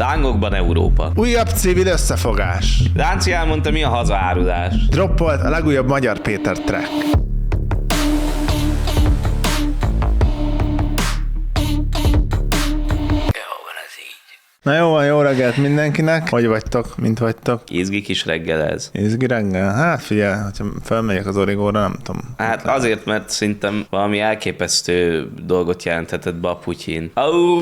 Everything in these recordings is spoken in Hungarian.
Lángokban Európa. Újabb civil összefogás. Lánci elmondta, mi a hazaárulás. Droppolt a legújabb Magyar Péter track. Na jó van, jó reggelt mindenkinek. Hogy vagytok, mint vagytok? Izgi kis reggel ez. Izgi reggel? Hát figyelj, hogyha felmegyek az Origóra, nem tudom. Hát azért, mert szerintem valami elképesztő dolgot jelenthetett be a Putyin.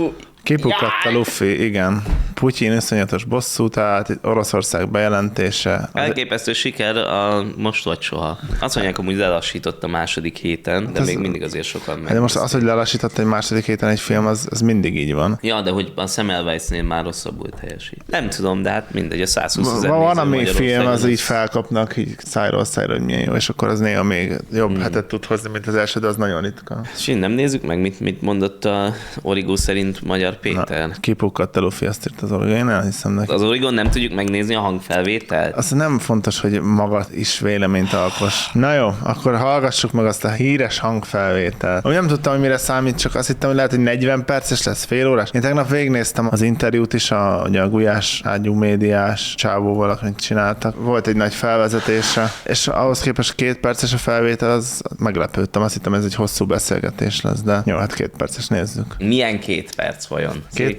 Kipukadt a Luffy, igen. Putyin iszonyatos bosszú, tehát Oroszország bejelentése. Elképesztő siker a most vagy soha. Azt mondják, hogy lelassított a második héten, de még mindig azért sokan meg. De most az, hogy lelassított egy második héten egy film, az mindig így van. Ja, de hogy a Semmelweisnél már rosszabbul teljesít. Nem tudom, de hát mindegy, a 120 000 van, ami film, az így felkapnak, így szájról, hogy milyen jó, és akkor az néha még jobb hetet tud hozni, mint az első, de az nagyon ritka. És nem nézzük meg, mit mondott a Origó szerint Magyar Péter. Kipukadt a Luffy, azt írt az Origon, én elhiszem neki. Az Origon nem tudjuk megnézni a hangfelvételt? Az nem fontos, hogy maga is véleményt alkos. Na jó, akkor hallgassuk meg azt a híres hangfelvételt. Úgy nem tudtam, hogy mire számít, csak azt hittem, hogy lehet, hogy 40 perces lesz, fél órás. Én tegnap végignéztem az interjút is, a Gulyás ágyú médiás csávóval, akit csináltak. Volt egy nagy felvezetése, és ahhoz képest 2 perces a felvétel, az meglepődtem. Azt hittem, ez egy hosszú beszélgetés lesz, de jó, hát 2 perces nézzük. Milyen 2 perc vajon? 2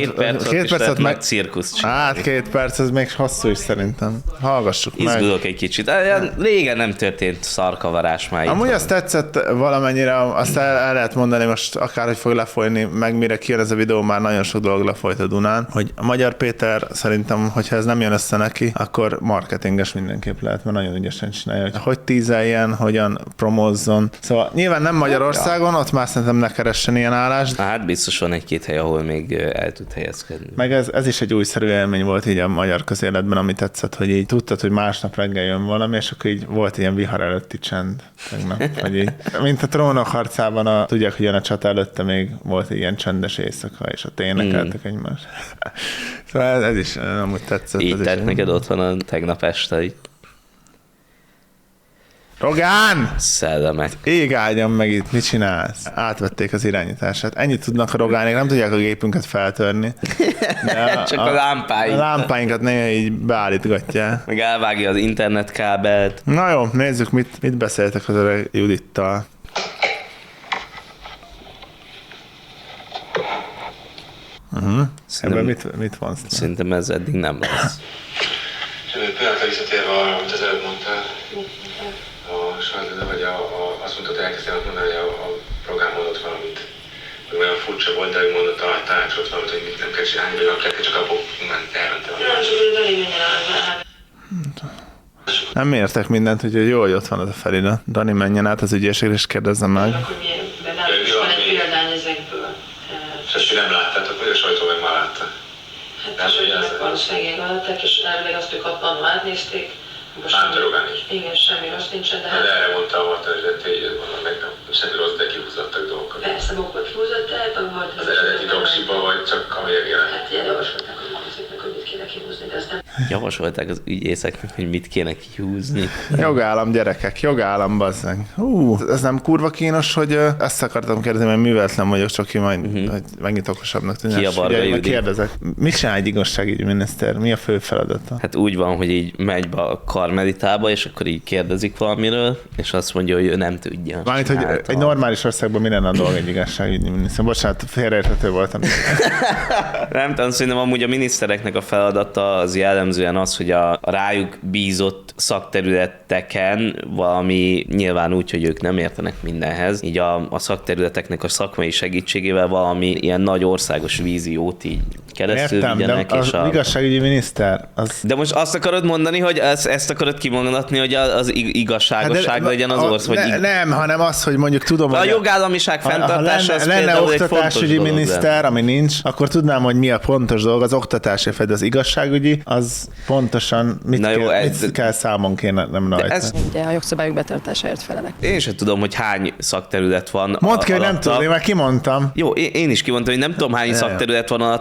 percet meg cirkuszt csinálni. Hát 2 perc, ez még hosszú is szerintem. Hallgassuk meg. Izgulok egy kicsit. Régen nem történt szarkavarás már. Amúgy azt tetszett valamennyire, azt el lehet mondani most, akárhogy fog lefolyni, meg mire kijön ez a videó, már nagyon sok dolog lefolyt a Dunán, hogy a Magyar Péter szerintem, hogyha ez nem jön össze neki, akkor marketinges mindenképp lehet, mert nagyon ügyesen csinálja, hogy tízeljen, hogyan promózzon. Szóval nyilván nem Magyarországon, ott már szerintem ne keressen ilyen állást. Hát biztos van egy-két hely, ahol még el tud helyezkedni. Meg ez is egy újszerű élmény volt így a magyar közéletben, ami tetszett, hogy így tudtad, hogy másnap reggel jön valami, és akkor így volt ilyen vihar előtti csend tegnap, hogy így, mint a Trónok harcában, tudják, hogy jön a csata előtte még volt egy ilyen csendes éjszaka, és ott énekeltek egymást. Szóval ez is amúgy tetszett. Így tett neked otthon a tegnap este. Rogán! Szellemek. Ég áldjam meg itt, mit csinálsz? Átvették az irányítását. Ennyit tudnak a Rogánék, nem tudják a gépünket feltörni. Csak a lámpáinkat. A lámpáinkat néha így beállítgatja. Meg elvágja az internetkábelt. Na jó, nézzük, mit beszéltek az öreg Judittal. Ebben mit vonsz? Szerintem ez eddig nem lesz. Pillanatra visszatérve arra, amit az előbb mondtál, vagy azt mondtad, hogy elkezdtél mondani, hogy a program mondott valamit, hogy olyan furcsa volt, de mondott a tanácsot valamit, hogy mit nem kell csinálni, vagy nem kell, csak abból elmentél. Nem, csak hogy Dani menjen át. Nem értek mindent, úgyhogy jó, hogy ott van az a felirat. Dani menjen át az ügyészségre, és kérdezzem meg. Akkor milyen, de nem is van egy példány ezekből. És ezt nem láttátok, vagy a sajtó meg már látta? Hát a sajtónak valószínűleg látták, és elvileg azt ők ott átnézték. Át a Rogán is. Igen, semmi rossz nincsen, de hát... De erre mondta a Marta, hogy mondom meg, semmi rossz, de kihúzottak dolgokat. Persze, magukból kihúzották, volt... Az eredeti doksiba, vagy csak ami jelent? Hát ilyen javasolták az ügyészeknek, hogy mit kéne kihúzni, de azt nem... Javasolták az ügyészeknek, hogy mit kéne kihúzni. Jogállam, gyerekek, jogállam, bazzeg. Ez nem kurva kínos, hogy ezt akartam kérdezni, mert műveletlen vagyok, csak ki majd hogy megint okosabbnak tűnni. Ki a Varga Judit? Kérdezek. Mit csinál egy igazságügyi miniszter? Mi a fő feladata? Hát úgy van, hogy így megy be a karmelitába, és akkor így kérdezik valamiről, és azt mondja, hogy ő nem tudja. Mármint, hogy egy normális országban mi lenne a dolog egy igazságügyi miniszter? Bocsánat, félreérthető voltam. Nem tudom, szerintem amúgy a minisztereknek a feladata az jellemzően az, hogy a rájuk bízott szakterületeken valami nyilván úgy, hogy ők nem értenek mindenhez, így a szakterületeknek a szakmai segítségével valami ilyen nagy országos víziót így keresztül vigyenek. De az igazságügyi miniszter... De most azt akarod mondani, hogy ezt akarod kimondatni, hogy az igazságosság legyen az ország? Nem, hanem az, hogy mondjuk tudom, a jogállamiság fenntartása az lenne oktatásügyi miniszter, ami nincs, akkor tudnám, hogy mi a pontos dolog. Az oktatásért fed, az igazságügyi, az pontosan mit kell számon kéne, nem rajta. Ugye a jogszabályok betartásáért felelek. Én sem tudom, hogy hány szakterület van. Mondd ki, hogy nem tudom, én már kimondtam. Jó, én is kimondtam, hogy nem tudom, hány szakterület van alatta, de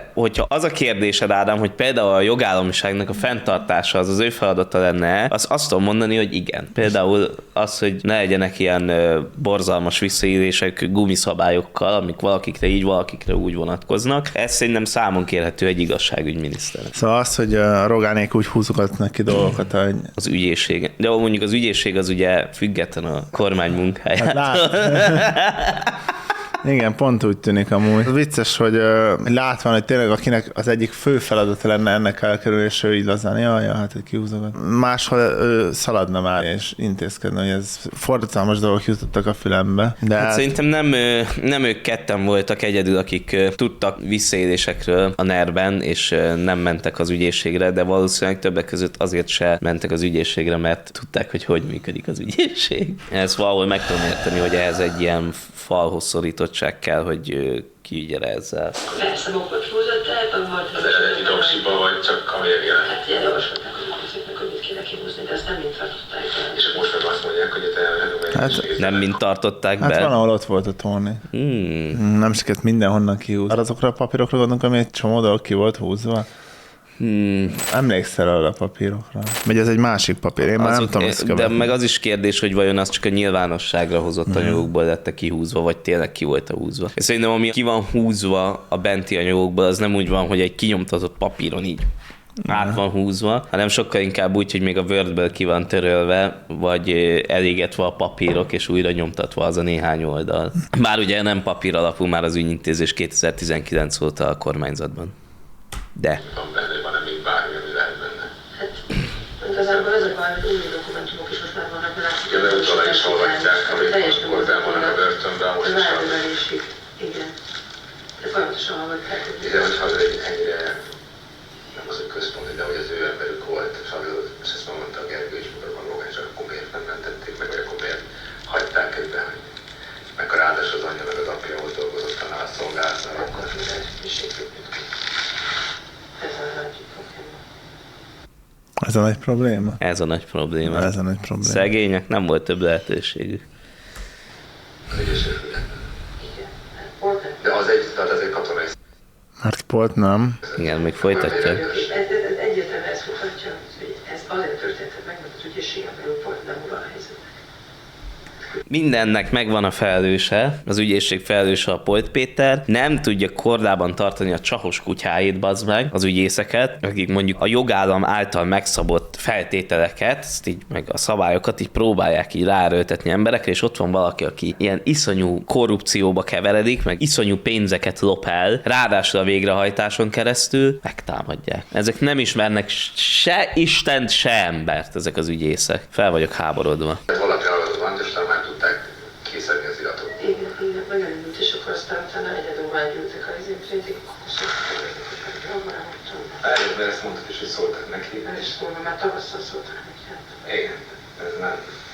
hogyha az a kérdésed, Ádám, hogy például a jogállamiságnak a fenntartása az ő feladata lenne, azt tudom mondani, hogy igen. Például az, hogy ne legyenek ilyen borzalmas visszaélések gumiszabályokkal, amik valakikre így, valakikre úgy vonatkoznak. Ez szerintem számon kérhető egy igazságügyminiszter. Szóval az, hogy a Rogánék úgy húzogatnak ki dolgokat, hogy... Az ügyészség. De mondjuk az ügyészség az ugye független a kormány munkájától. Igen, pont úgy tűnik amúgy. Az vicces, hogy látván, hogy tényleg akinek az egyik fő feladata lenne ennek elkerülni, és ő így lazán, hát hogy kihúzogat. Máshol ő szaladna már, és intézkedne, hogy ez fordítalmas dolgok jutottak a fülembe. De hát szerintem nem ők ketten voltak egyedül, akik tudtak visszaélésekről a NER-ben, és nem mentek az ügyészségre, de valószínűleg többek között azért se mentek az ügyészségre, mert tudták, hogy működik az ügyészség. Ezt valahol meg tudom érteni, hogy ehhez egy ilyen falhoz szorítottság kell, hogy kiügyel ezzel. Persze, bokot húzott el, vagy volt... Az eredeti doksiba, vagy csak a végén? Hát ilyen javasolták az ügyészeknek, hogy mit kéne kihúzni, de ezt nem mind tartották be. És most meg azt mondják, hogy Nem mind tartották be. Hát van, ahol ott volt a Tony. Nem sikerült mindenhonnan kihúzni. Azokra a papírokra gondolunk, ami egy csomó dolog ki volt húzva. Emlékszel arra a papírokra? Vagy ez egy másik papír, én már nem tudom ezt követni. De meg az is kérdés, hogy vajon az csak a nyilvánosságra hozott anyagokból lett kihúzva, vagy tényleg ki volt húzva. És szerintem, ami ki van húzva a benti anyagokból, az nem úgy van, hogy egy kinyomtatott papíron így át van húzva, hanem sokkal inkább úgy, hogy még a Wordből ki van törölve, vagy elégetve a papírok, és újra nyomtatva az a néhány oldal. Bár ugye nem papír alapú már az ügyintézés 2019 óta a kormányzatban. De. Van még bármi, ami lehet benne. Hát igazából ez a baj, hogy új dokumentumok is most már vannak, mert látszik, hogy utólag is olvasták, amik akkor vannak a börtönben, most is van. Igen. De folyamatosan hallgatták. De hogyha az ennyire, nem az, hogy központi, de hogy az ő emberük volt, és ezt mondta a Gergő is, hogy van Rogán, csak akkor miért nem mentették meg, vagy akkor miért hagyták ebben, hogy meg a ráadásul az anyja meg az apja ott dolgozott a szolgálatnál, akkor Ez a nagy probléma. Ez a nagy probléma. Ez a nagy probléma. Szegények, nem volt több lehetőségük. De az egy katonai. Mark Polt nem. Igen, még folytatja. Ez egyértelműen ezt mutatja, hogy ez azért történt meg, mert az ügyészségen belül volt nem ura a helyzet. Mindennek megvan a felelőse, az ügyészség felelőse a Polt Péter, nem tudja kordában tartani a csahos kutyáit, bazd meg, az ügyészeket, akik mondjuk a jogállam által megszabott feltételeket, ezt így, meg a szabályokat így próbálják így ráerőltetni emberekre, és ott van valaki, aki ilyen iszonyú korrupcióba keveredik, meg iszonyú pénzeket lop el, ráadásul a végrehajtáson keresztül megtámadják. Ezek nem ismernek se Istent, se embert, ezek az ügyészek. Fel vagyok háborodva. Valaki van, és már tudták kiszedni az iratot. Igen, megelindult, és akkor aztán utána egyed órán gyűltek a izémtrétig, akkor szóltak, mert ezt mondtad is, hogy szóltak neki. és mondom, már tavasszal szóltak neki. Igen, ez nem.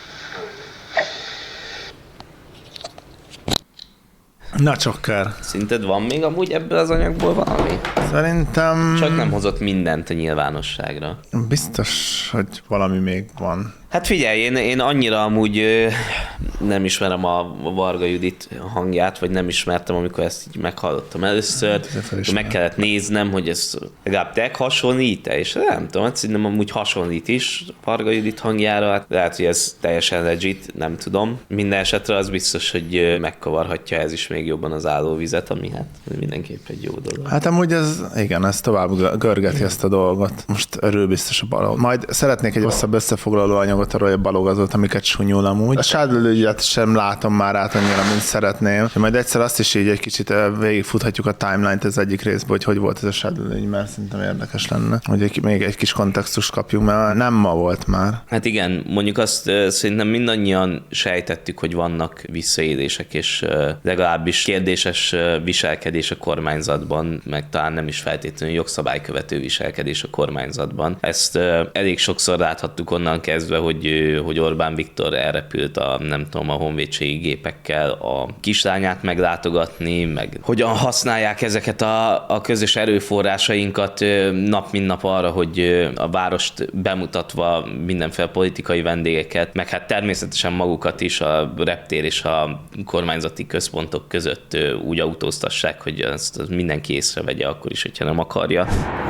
Na csokkár. Szerinted van még amúgy ebből az anyagból valami? Szerintem... Csak nem hozott mindent a nyilvánosságra. Biztos, hogy valami még van. Hát figyelj, én annyira amúgy nem ismerem a Varga Judit hangját, vagy nem ismertem, amikor ezt így meghallottam először. Meg kellett néznem, hogy ez legalább tényleg hasonlít-e, és nem tudom, hát szerintem amúgy hasonlít is Varga Judit hangjára, hát lehet, hogy ez teljesen legit, nem tudom. Minden esetre az biztos, hogy megkavarhatja ez is még jobban az állóvizet, ami hát mindenképp egy jó dolog. Hát amúgy ez tovább görgeti ezt a dolgot. Most örül biztos a Balog. Majd szeretnék egy hosszabb összefoglaló anyagot arról, hogy a Balog az volt, amiket sunyul amúgy. A Sádlőügyet sem látom már át annyira, mint szeretném. Majd egyszer azt is így egy kicsit végigfuthatjuk a timeline-t az egyik részből, hogy volt ez a Sádlőügy, mert szerintem érdekes lenne, hogy még egy kis kontextust kapjuk, mert nem ma volt már. Hát igen, mondjuk azt szerintem mindannyian sejtettük, hogy vannak visszaélések, és legalábbis kérdéses viselkedés a kormányzatban, meg talán nem is feltétlenül jogszabálykövető viselkedés a kormányzatban. Ezt elég sokszor láthattuk onnan kezdve, hogy Orbán Viktor elrepült a honvédségi gépekkel a kislányát meglátogatni, meg hogyan használják ezeket a közös erőforrásainkat nap mint nap arra, hogy a várost bemutatva mindenféle politikai vendégeket, meg hát természetesen magukat is a reptér és a kormányzati központok között úgy autóztassák, hogy azt mindenki észrevegye akkor is, is, hogyha nem akarja.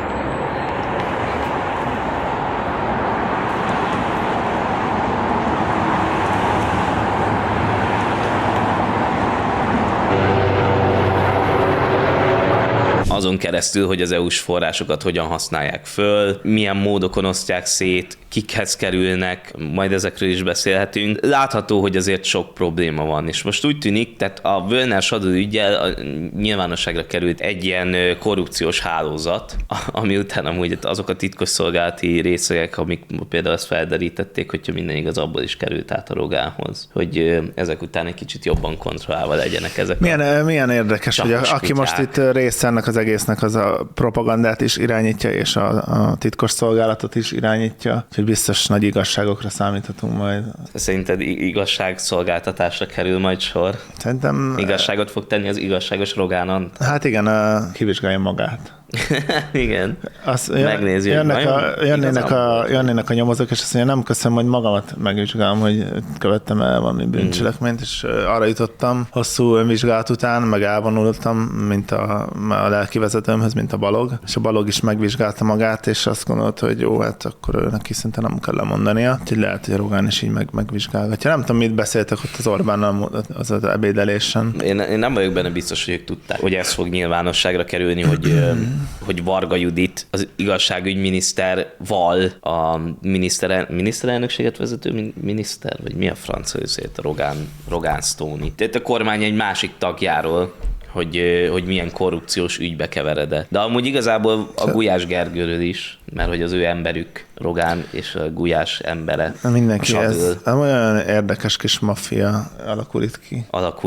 Azon keresztül, hogy az EU-s forrásokat hogyan használják föl, milyen módokon osztják szét, kikhez kerülnek, majd ezekről is beszélhetünk. Látható, hogy azért sok probléma van, és most úgy tűnik, tehát a Völner Sadó üggyel nyilvánosságra került egy ilyen korrupciós hálózat, ami után amúgy azok a titkosszolgálati részegek, amik például ezt felderítették, hogyha minden igaz, abból is került át a Rogánhoz, hogy ezek után egy kicsit jobban kontrollálva legyenek ezek. Milyen érdekes, hogy aki most itt része ennek az egésznek, az a propagandát is irányítja, és a titkos szolgálatot is irányítja, hogy biztos nagy igazságokra számíthatunk majd. Szerinted igazságszolgáltatásra kerül majd sor? Szerintem... Igazságot fog tenni az igazságos Rogánon? Hát igen, kivizsgálja magát. Igen. Megnézi, jönnének a nyomozók, és azt mondja, nem köszönöm, hogy magamat megvizsgálom, hogy követtem el valami bűncselekményt, és arra jutottam hosszú önvizsgálat után, meg elvonultam, mint a lelkivezetőmhöz, mint a Balog, és a Balog is megvizsgálta magát, és azt gondolta, hogy jó, hát akkor neki szinte nem kell lemondania, úgyhogy lehet, hogy a Rogán is így megvizsgálgatja. Nem tudom, mit beszéltek ott az Orbánnal az ebédelésen. Én nem vagyok benne biztos, hogy ők tudták, hogy ez fog nyilvánosságra kerülni, hogy Varga Judit, az igazságügyminiszter a miniszterelnökséget vezető miniszter, vagy mi a francia őszét, Rogán Stoney. Tehát a kormány egy másik tagjáról, hogy milyen korrupciós ügybe keveredett. De amúgy igazából a Gulyás Gergőről is, mert hogy az ő emberük Rogán és a Gulyás embere. Mindenki ez olyan érdekes kis maffia alakult ki.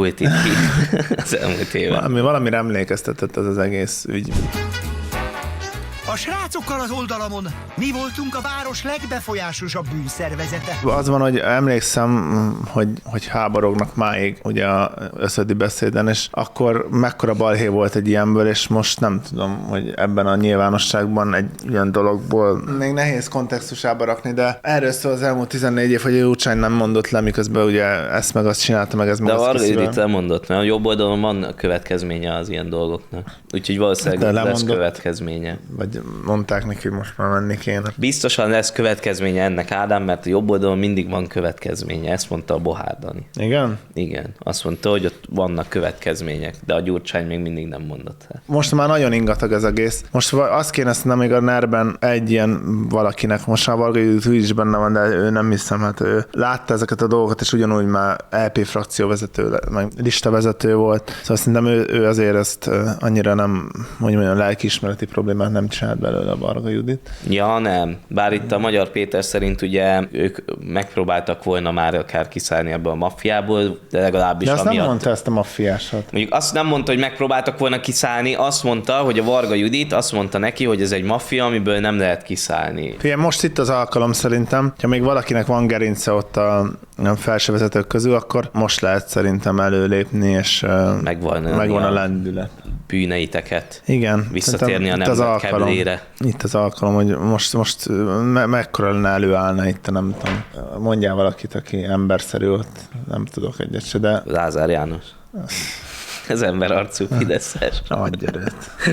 Az elmúlt évben. Valamire emlékeztetett az egész ügy. A srácokkal az oldalamon mi voltunk a város legbefolyásosabb bűnszervezete. Az van, hogy emlékszem, hogy háborognak máig ugye a összödi beszéden, és akkor mekkora balhé volt egy ilyenből, és most nem tudom, hogy ebben a nyilvánosságban egy ilyen dologból még nehéz kontextusába rakni, de erről szól az elmúlt 14 év, hogy Gyurcsány nem mondott le, miközben ugye ezt meg azt csinálta, meg ez meg azt készül. De Varga Judit lemondott, mert a jobb oldalon van a következménye az ilyen dolgoknak. Úgyhogy valószínűleg lesz következménye. Vagy mondták neki, hogy most már menni kéne. Biztosan lesz következménye ennek, Ádám, mert a jobb oldalon mindig van következménye. Ezt mondta a Bohár Dani. Igen? Igen. Azt mondta, hogy ott vannak következmények, de a Gyurcsány még mindig nem mondott el. Most már nagyon ingatag ez egész. Most azt kéne szerintem még a NER-ben egy ilyen valakinek, most már Varga Judit is benne van, de ő nem hiszem, hát ő látta ezeket a dolgokat, és ugyanúgy már LP frakcióvezető, meg listavezető volt. Szóval szerintem ő azért ezt annyira nem, mondjuk olyan lelkiismereti problémát nem csinált belőle a Varga Judit. Ja, nem. Bár itt a Magyar Péter szerint ugye ők megpróbáltak volna már akár kiszállni ebből a maffiából, de legalábbis de azt amiatt... nem mondta ezt a maffiásat. Mondjuk azt nem mondta, hogy megpróbáltak volna kiszállni, azt mondta, hogy a Varga Judit azt mondta neki, hogy ez egy maffia, amiből nem lehet kiszállni. Figyelj, most itt az alkalom szerintem, ha még valakinek van gerince ott a felső vezetők közül, akkor most lehet szerintem előlépni, és megvan a lendület. Bűneiteket. Igen. Visszatérni a nemzet keblére. Itt az alkalom, hogy most mekkora lenne előállna itt, nem tudom. Mondjál valakit, aki emberszerű ott, nem tudok egyet se, de... Lázár János. Ez emberarcú fideszes. Adj erőt.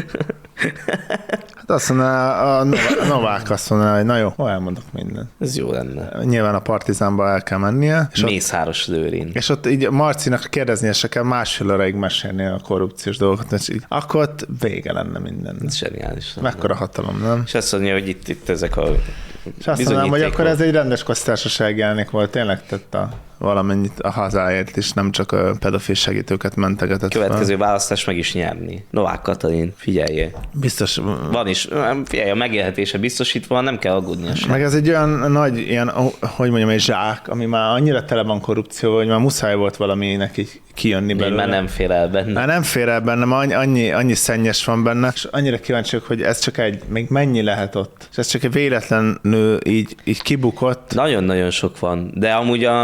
Hát azt mondaná, a Novák azt mondaná, hogy na jó, elmondok mindent. Ez jó lenne. Nyilván a Partizánba el kell mennie. Mészáros Lőrin. És ott így Marcinak kérdeznie se kell, másfél óraig mesélni a korrupciós dolgokat, és így, akkor ott vége lenne minden. Ez zseniális. Mekkora hatalom, nem? És azt mondja, hogy itt ezek a és azt mondanám, hogy akkor ez egy rendes köztársaság jelenik volt, tényleg tett valamennyit a hazáért is, nem csak a pedofil segítőket mentegetett. Következő választás meg is nyerni. Novák Katalin, figyeljél. Biztos. Van is, figyelj, a megélhetése biztosítva, nem kell aggódnia sem. Meg ez egy olyan nagy, ilyen, hogy mondjam, egy zsák, ami már annyira tele van korrupcióval, hogy már muszáj volt valaminek így kijönni belőle. Már nem fér el benne. Már nem fér el benne, már annyi szennyes van benne, és annyira kíváncsiak, hogy ez csak még mennyi lehet ott. És ez csak egy véletlenül így kibukott. Nagyon-nagyon sok van, de amúgy mikor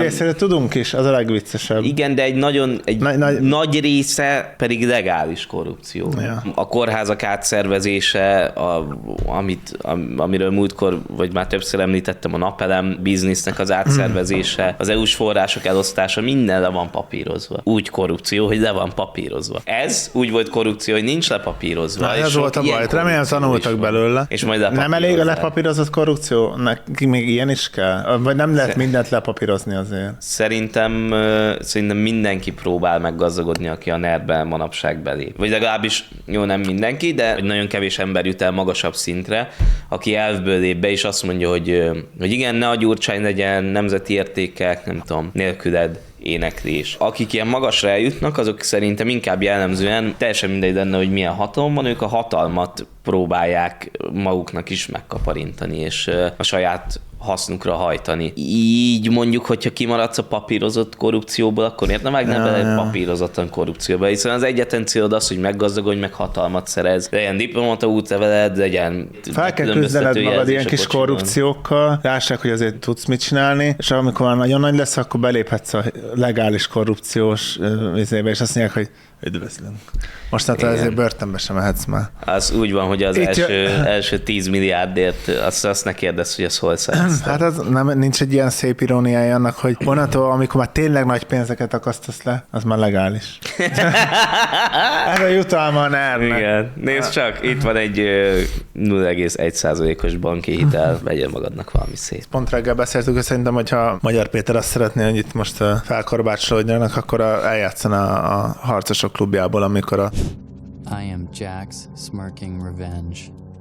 részére tudunk is, az a legviccesebb. Igen, de egy nagy része pedig legális korrupció. Ja. A kórházak átszervezése, amiről múltkor, vagy már többször említettem, a napelem biznisznek az átszervezése, az EU-s források elosztása, minden le van papírozva. Úgy korrupció, hogy le van papírozva. Ez úgy volt korrupció, hogy nincs lepapírozva. Ez volt a baj. Remélem tanultak belőle. És majd nem elég a lepapírozott korrupció? Neki még ilyen is kell? Vagy nem lehet mindent lepapírozni azért? Szerintem mindenki próbál meggazdagodni, aki a NER-ben manapság belép. Vagy legalábbis, jó, nem mindenki, de nagyon kevés ember jut el magasabb szintre, aki elvből lép be, és azt mondja, hogy igen, ne a Gyurcsány legyen, nemzeti értékek, nem tudom, nélküled éneklés. Akik ilyen magasra eljutnak, azok szerintem inkább jellemzően teljesen mindegy lenne, hogy milyen hatalom van, ők a hatalmat próbálják maguknak is megkaparintani, és a saját hasznukra hajtani. Így mondjuk, hogyha kimaradsz a papírozott korrupcióból, akkor miért nem vágnál bele papírozatlan korrupcióba? Hiszen az egyetlen célod az, hogy meggazdagodj, meg hatalmat szerez, legyen diplomata útleveled, legyen... Fel kell küzdened magad ilyen kis korrupciókkal, lássák, hogy azért tudsz mit csinálni, és amikor már nagyon nagy lesz, akkor beléphetsz a legális korrupciós vizébe, és azt mondják, hogy üdvözlünk. Mostantól ezért börtönbe sem mehetsz már. Az úgy van, hogy az első 10 milliárdért azt ne kérdezz, hogy ez hol szerezted. Hát az nincs egy ilyen szép iróniája annak, hogy onnantól, amikor már tényleg nagy pénzeket akasztasz le, az már legális. Ez a jutalma a NER-nek. Igen. Nézd csak, itt van egy 0,1%-os banki hitel, vegyél magadnak valami szép. Pont reggel beszéltük, hogy szerintem, hogyha Magyar Péter azt szeretné, hogy itt most felkorbácsolódjanak, akkor eljátszana a harcosok klubjából, amikor I am Jack's smirking revenge.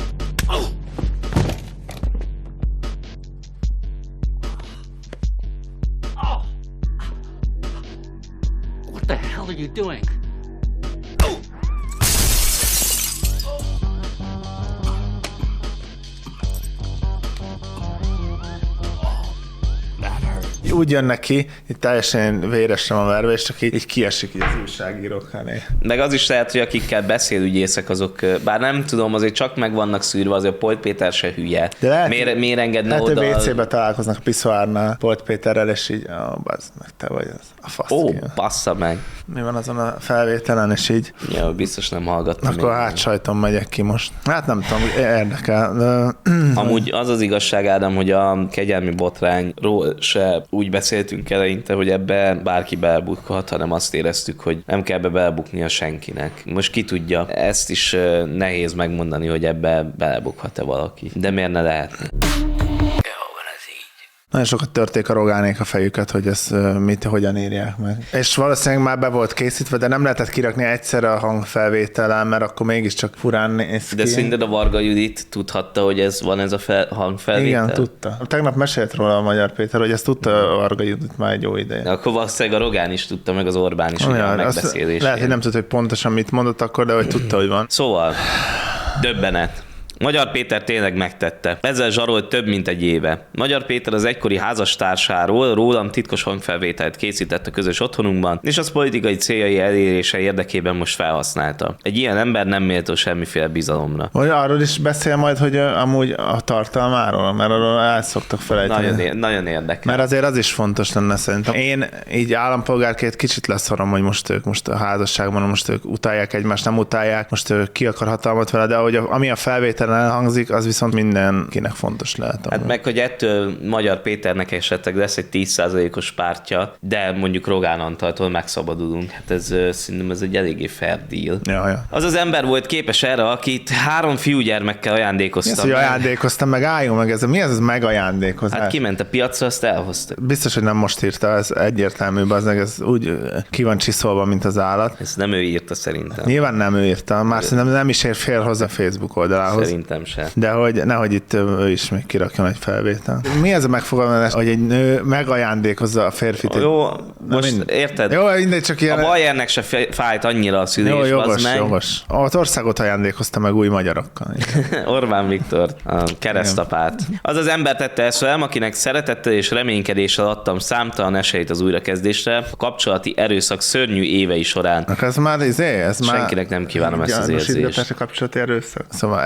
What the hell are you doing? úgy jön neki, itt teljesen véresre van verve, és csak így kiesik így az újságírók elé. Meg az is lehet, hogy akikkel beszélügyészek, azok, bár nem tudom, azért csak meg vannak szűrve, azért Polt Péter se hülye. De lehet, miért engedne oda? Lehet, hogy WC-be találkoznak a piszoárnál Polt Péterrel, és így, bazd meg, te vagy az. A fasz. Ó, bassza meg. Mi van azon a felvételen, és így... Ja, biztos nem hallgattam. Akkor hátsajton megyek ki most. Hát nem tudom, érdekel. De... Amúgy az az igazság, Ádám, hogy a kegyelmi botrányról se úgy beszéltünk eleinte, hogy ebbe bárki belebukhat, hanem azt éreztük, hogy nem kell belebuknia senkinek. Most ki tudja, ezt is nehéz megmondani, hogy ebbe belebukhat-e valaki. De miért ne lehetne? Nagyon sokat törték a rogánék a fejüket, hogy ezt hogyan írják meg. És valószínűleg már be volt készítve, de nem lehetett kirakni egyszerre a hangfelvételen, mert akkor mégiscsak furán néz ki. De szerinted a Varga Judit tudhatta, hogy van ez a hangfelvétel? Igen, tudta. Tegnap mesélt róla a Magyar Péter, hogy ezt tudta a Varga Judit már egy jó ideje. De akkor valószínűleg a Rogán is tudta, meg az Orbán is, ugye a megbeszélésén. Lehet, hogy nem tudta, hogy pontosan mit mondott akkor, de hogy tudta, hogy van. Szóval, döbbenet. Magyar Péter tényleg megtette. Ezzel zsarolt több mint egy éve. Magyar Péter az egykori házastársáról rólam titkos hangfelvételt készített a közös otthonunkban, és az politikai céljai elérése érdekében most felhasználta. Egy ilyen ember nem méltó semmiféle bizalomra. Vagy arról is beszél majd, hogy amúgy a tartalmáról, mert arról el szoktak felejteni. Nagyon érdekel. Mert azért az is fontos lenne szerintem. Én így állampolgárként kicsit leszarom, hogy most a házasságban, most ők utálják egymást, nem utálják, most ők ki akar hatalmat vele, de hogy ami a felvétel elhangzik, az viszont mindenkinek fontos lehet. Hát meg, hogy ettől Magyar Péternek esetleg lesz egy 10%-os pártja, de mondjuk Rogán Antaltól megszabadulunk. Hát ez szerintem ez egy eléggé fair deal. Ja. Az az ember volt képes erre, akit 3 fiúgyermekkel ajándékoztam. Mi az, hogy ajándékoztam, meg álljunk meg ez. Mi az megajándékozás? Hát kiment a piacra, azt elhozta. Biztos, hogy nem most írta, ez egyértelmű, ez úgy ki van csiszolva, mint az állat. Ez nem ő írta szerintem. Nyilván nem ő írta, már szerintem nem is ér fél hozzá a Facebook oldalához. Szerintem se. De hogy nehogy itt ő is még kirakjon egy felvétel. Mi ez a megfogalmazás, hogy egy nő megajándékozza a férfit? Jó, most érted? Jó, mindegy, csak ilyen... A Bayernnek se fájt annyira a szülés, jó, jogos. Az országot ajándékozta meg új magyarokkal. Orbán Viktor, a keresztapát. Az az ember tette ezt velem, akinek szeretettel és reménykedéssel adtam számtalan esélyt az újrakezdésre, a kapcsolati erőszak szörnyű évei során. Ez már senkinek nem kívánom ezt az érzést. A kapcsolati erőszak. Szóval ez az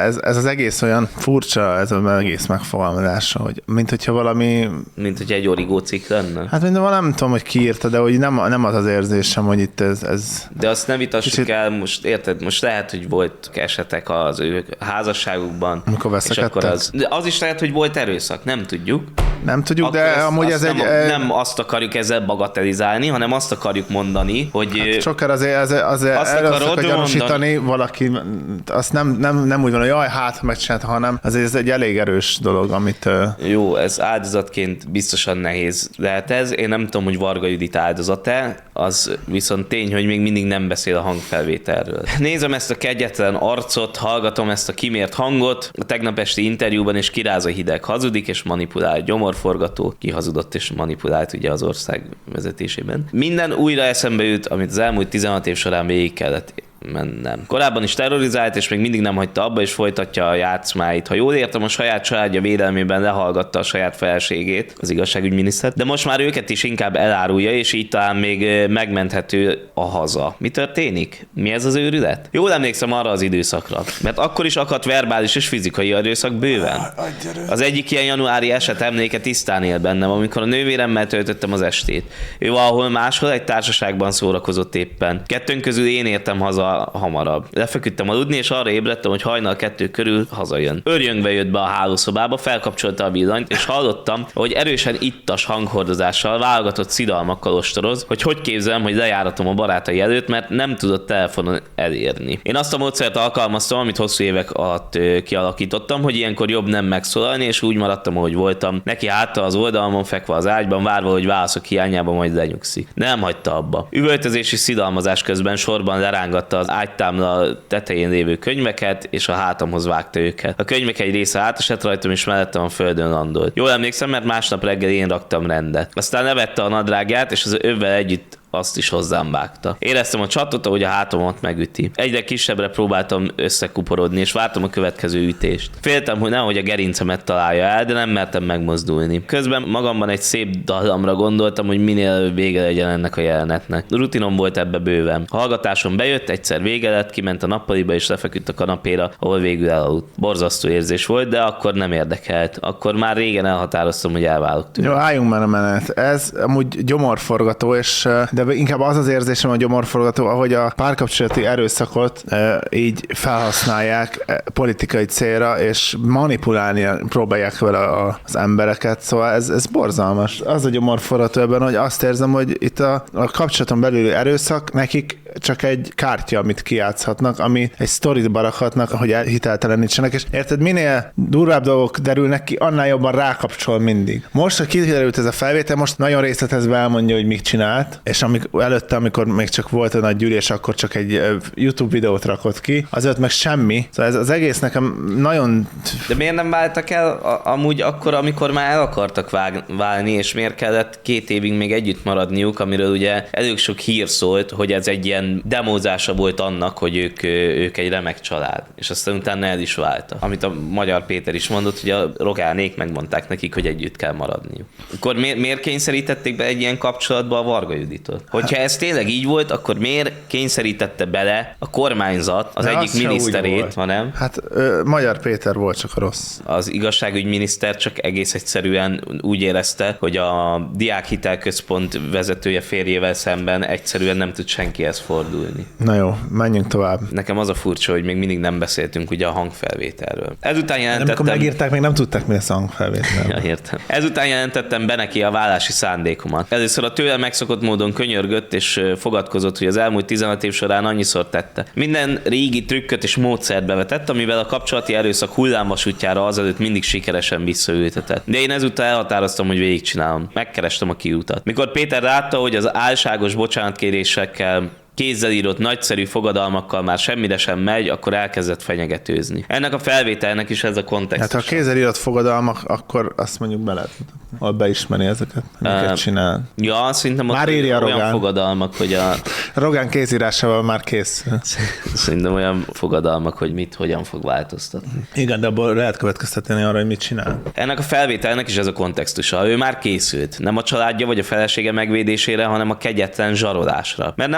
az egész olyan furcsa, ez az egész megfogalmazása, hogy mint hogyha valami... Mint hogy egy origó cikk lenne. Hát nem tudom, hogy ki írta, de hogy nem az az érzésem, hogy itt ez... De azt ne vitassuk el, most érted, most lehet, hogy volt esetek az ő házasságukban. Amikor veszekedtek? De az is lehet, hogy volt erőszak, nem tudjuk. Nem tudjuk, Akkor de amúgy ez egy... Nem azt akarjuk ezzel bagatelizálni, hanem azt akarjuk mondani, hogy... Hát sokkal azért akarod gyanúsítani valaki, azt nem úgy van, hogy jaj, hát megcsinálta, hanem azért ez egy elég erős dolog, amit... Jó, ez áldozatként biztosan nehéz lehet ez. Én nem tudom, hogy Varga Judit áldozat-e, az viszont tény, hogy még mindig nem beszél a hangfelvételről. Nézem ezt a kegyetlen arcot, hallgatom ezt a kimért hangot, a tegnap esti interjúban és kiráz a hideg, hazudik és manipulál, gyomorforgató, ki hazudott és manipulált ugye az ország vezetésében. Minden újra eszembe jut, amit az elmúlt 16 év során végig kellett mennem. Korábban is terrorizált, és még mindig nem hagyta abba, és folytatja a játszmáit. Ha jól értem, a saját családja védelmében lehallgatta a saját feleségét, az igazságügyminisztert, de most már őket is inkább elárulja, és így talán még megmenthető a haza. Mi történik? Mi ez az őrület? Jól emlékszem arra az időszakra, mert akkor is akadt verbális és fizikai erőszak bőven. Az egyik ilyen januári eset emléke tisztán él bennem, amikor a nővéremmel töltöttem az estét. Ő valahol máshol egy társaságban szórakozott éppen. Kettőnk közül én értem haza hamarabb. Lefeküdtem aludni, és arra ébredtem, hogy hajnal 2 körül hazajön. Örjöngve jött be a hálószobába, felkapcsolta a villanyt, és hallottam, hogy erősen ittas hanghordozással, válogatott szidalmakkal ostoroz, hogy képzelem, hogy lejáratom a barátai előtt, mert nem tudott telefonon elérni. Én azt a módszert alkalmaztam, amit hosszú évek alatt kialakítottam, hogy ilyenkor jobb nem megszólalni, és úgy maradtam, ahogy voltam. Neki háttal az oldalmon fekve az ágyban, várva, hogy válaszok hiányában majd lenyugszik. Nem hagyta abba. Üvöltözési szidalmazás közben sorban lerángatta az ágytámla tetején lévő könyveket, és a hátamhoz vágta őket. A könyvek egy része átesett rajtam, és mellettem a földön landolt. Jól emlékszem, mert másnap reggel én raktam rendet. Aztán levette a nadrágját, és az övvel együtt azt is hozzám vágta. Éreztem a csatot, ahogy a hátamat megüti. Egyre kisebbre próbáltam összekuporodni, és vártam a következő ütést. Féltem, hogy nehogy a gerincemet találja el, de nem mertem megmozdulni. Közben magamban egy szép dallamra gondoltam, hogy minél előbb vége legyen ennek a jelenetnek. Rutinom volt ebbe bőven. A hallgatásom bejött, egyszer vége lett, kiment a nappaliba és lefeküdt a kanapéra, ahol végül elaludt. Borzasztó érzés volt, de akkor nem érdekelt. Akkor már régen elhatároztam, hogy elválok tőle. Jó, álljunk már a menet. Ez amúgy gyomorforgató, és de inkább az az érzésem a gyomorforgató, ahogy a párkapcsolati erőszakot így felhasználják politikai célra, és manipulálni próbálják vele az embereket, szóval ez borzalmas. Az a gyomorforgató ebben, hogy azt érzem, hogy itt a kapcsolaton belüli erőszak nekik csak egy kártya, amit kijátszhatnak, ami egy sztorit barakhatnak, hogy hiteltelenítsenek, és érted, minél durvább dolgok derülnek ki, annál jobban rákapcsol mindig. Most, hogy kiderült ez a felvétel, most nagyon részletezve elmondja, hogy mit csinált, és előtte, amikor még csak volt egy nagy gyűlés, akkor csak egy YouTube videót rakott ki, azért meg semmi. Szóval ez az egész nekem nagyon... De miért nem váltak el amúgy akkor, amikor már el akartak válni, és miért kellett 2 évig még együtt maradniuk, amiről ugye elég sok hír szólt, hogy ez egy ilyen demózása volt annak, hogy ők egy remek család. És aztán utána el is váltak. Amit a Magyar Péter is mondott, hogy a Rogánék megmondták nekik, hogy együtt kell maradniuk. Akkor miért kényszerítették be egy ilyen kapcsolatba a Varga Juditot? Hogyha ez tényleg így volt, akkor miért kényszerítette bele a kormányzat az egyik miniszterét, hanem? Hát Magyar Péter volt csak a rossz. Az igazságügyminiszter csak egész egyszerűen úgy érezte, hogy a Diákhitelközpont vezetője férjével szemben egyszerűen nem tud senkihez fordulni. Na jó, menjünk tovább. Nekem az a furcsa, hogy még mindig nem beszéltünk ugye a hangfelvételről. Ezután jelentettem... Amikor megírták, még nem tudták, mi lesz a hangfelvétel. Ja, értem. Ezután jelentettem be neki a válási szándékomat. Először a tőle megszokott módon könyörgött és fogadkozott, hogy az elmúlt 15 év során annyiszor tette. Minden régi trükköt és módszert bevetett, amivel a kapcsolati erőszak hullámvasútjára azelőtt mindig sikeresen visszaültetett. De én ezúttal elhatároztam, hogy végigcsinálom. Megkerestem a kiutat. Mikor Péter látta, hogy az álságos bocsánatkérésekkel, kézzel írott nagyszerű fogadalmakkal már semmire sem megy, akkor elkezdett fenyegetőzni. Ennek a felvételnek is ez a kontextus. Hát ha kézzel írott fogadalmak, akkor azt mondjuk be lehet mutatni. Ahol beismeri ezeket, amiket csinál. Ja, szerintem már írja olyan Rogán. Fogadalmak, hogy a... Rogán kézírásával már kész. Szerintem olyan fogadalmak, hogy hogyan fog változtatni. Igen, de abból lehet következtetni arra, hogy mit csinál. Ennek a felvételnek is ez a kontextusa. Ő már készült. Nem a családja vagy a felesége megvédésére, hanem a kegyetlen zsarolásra. Mert nem hagyhatta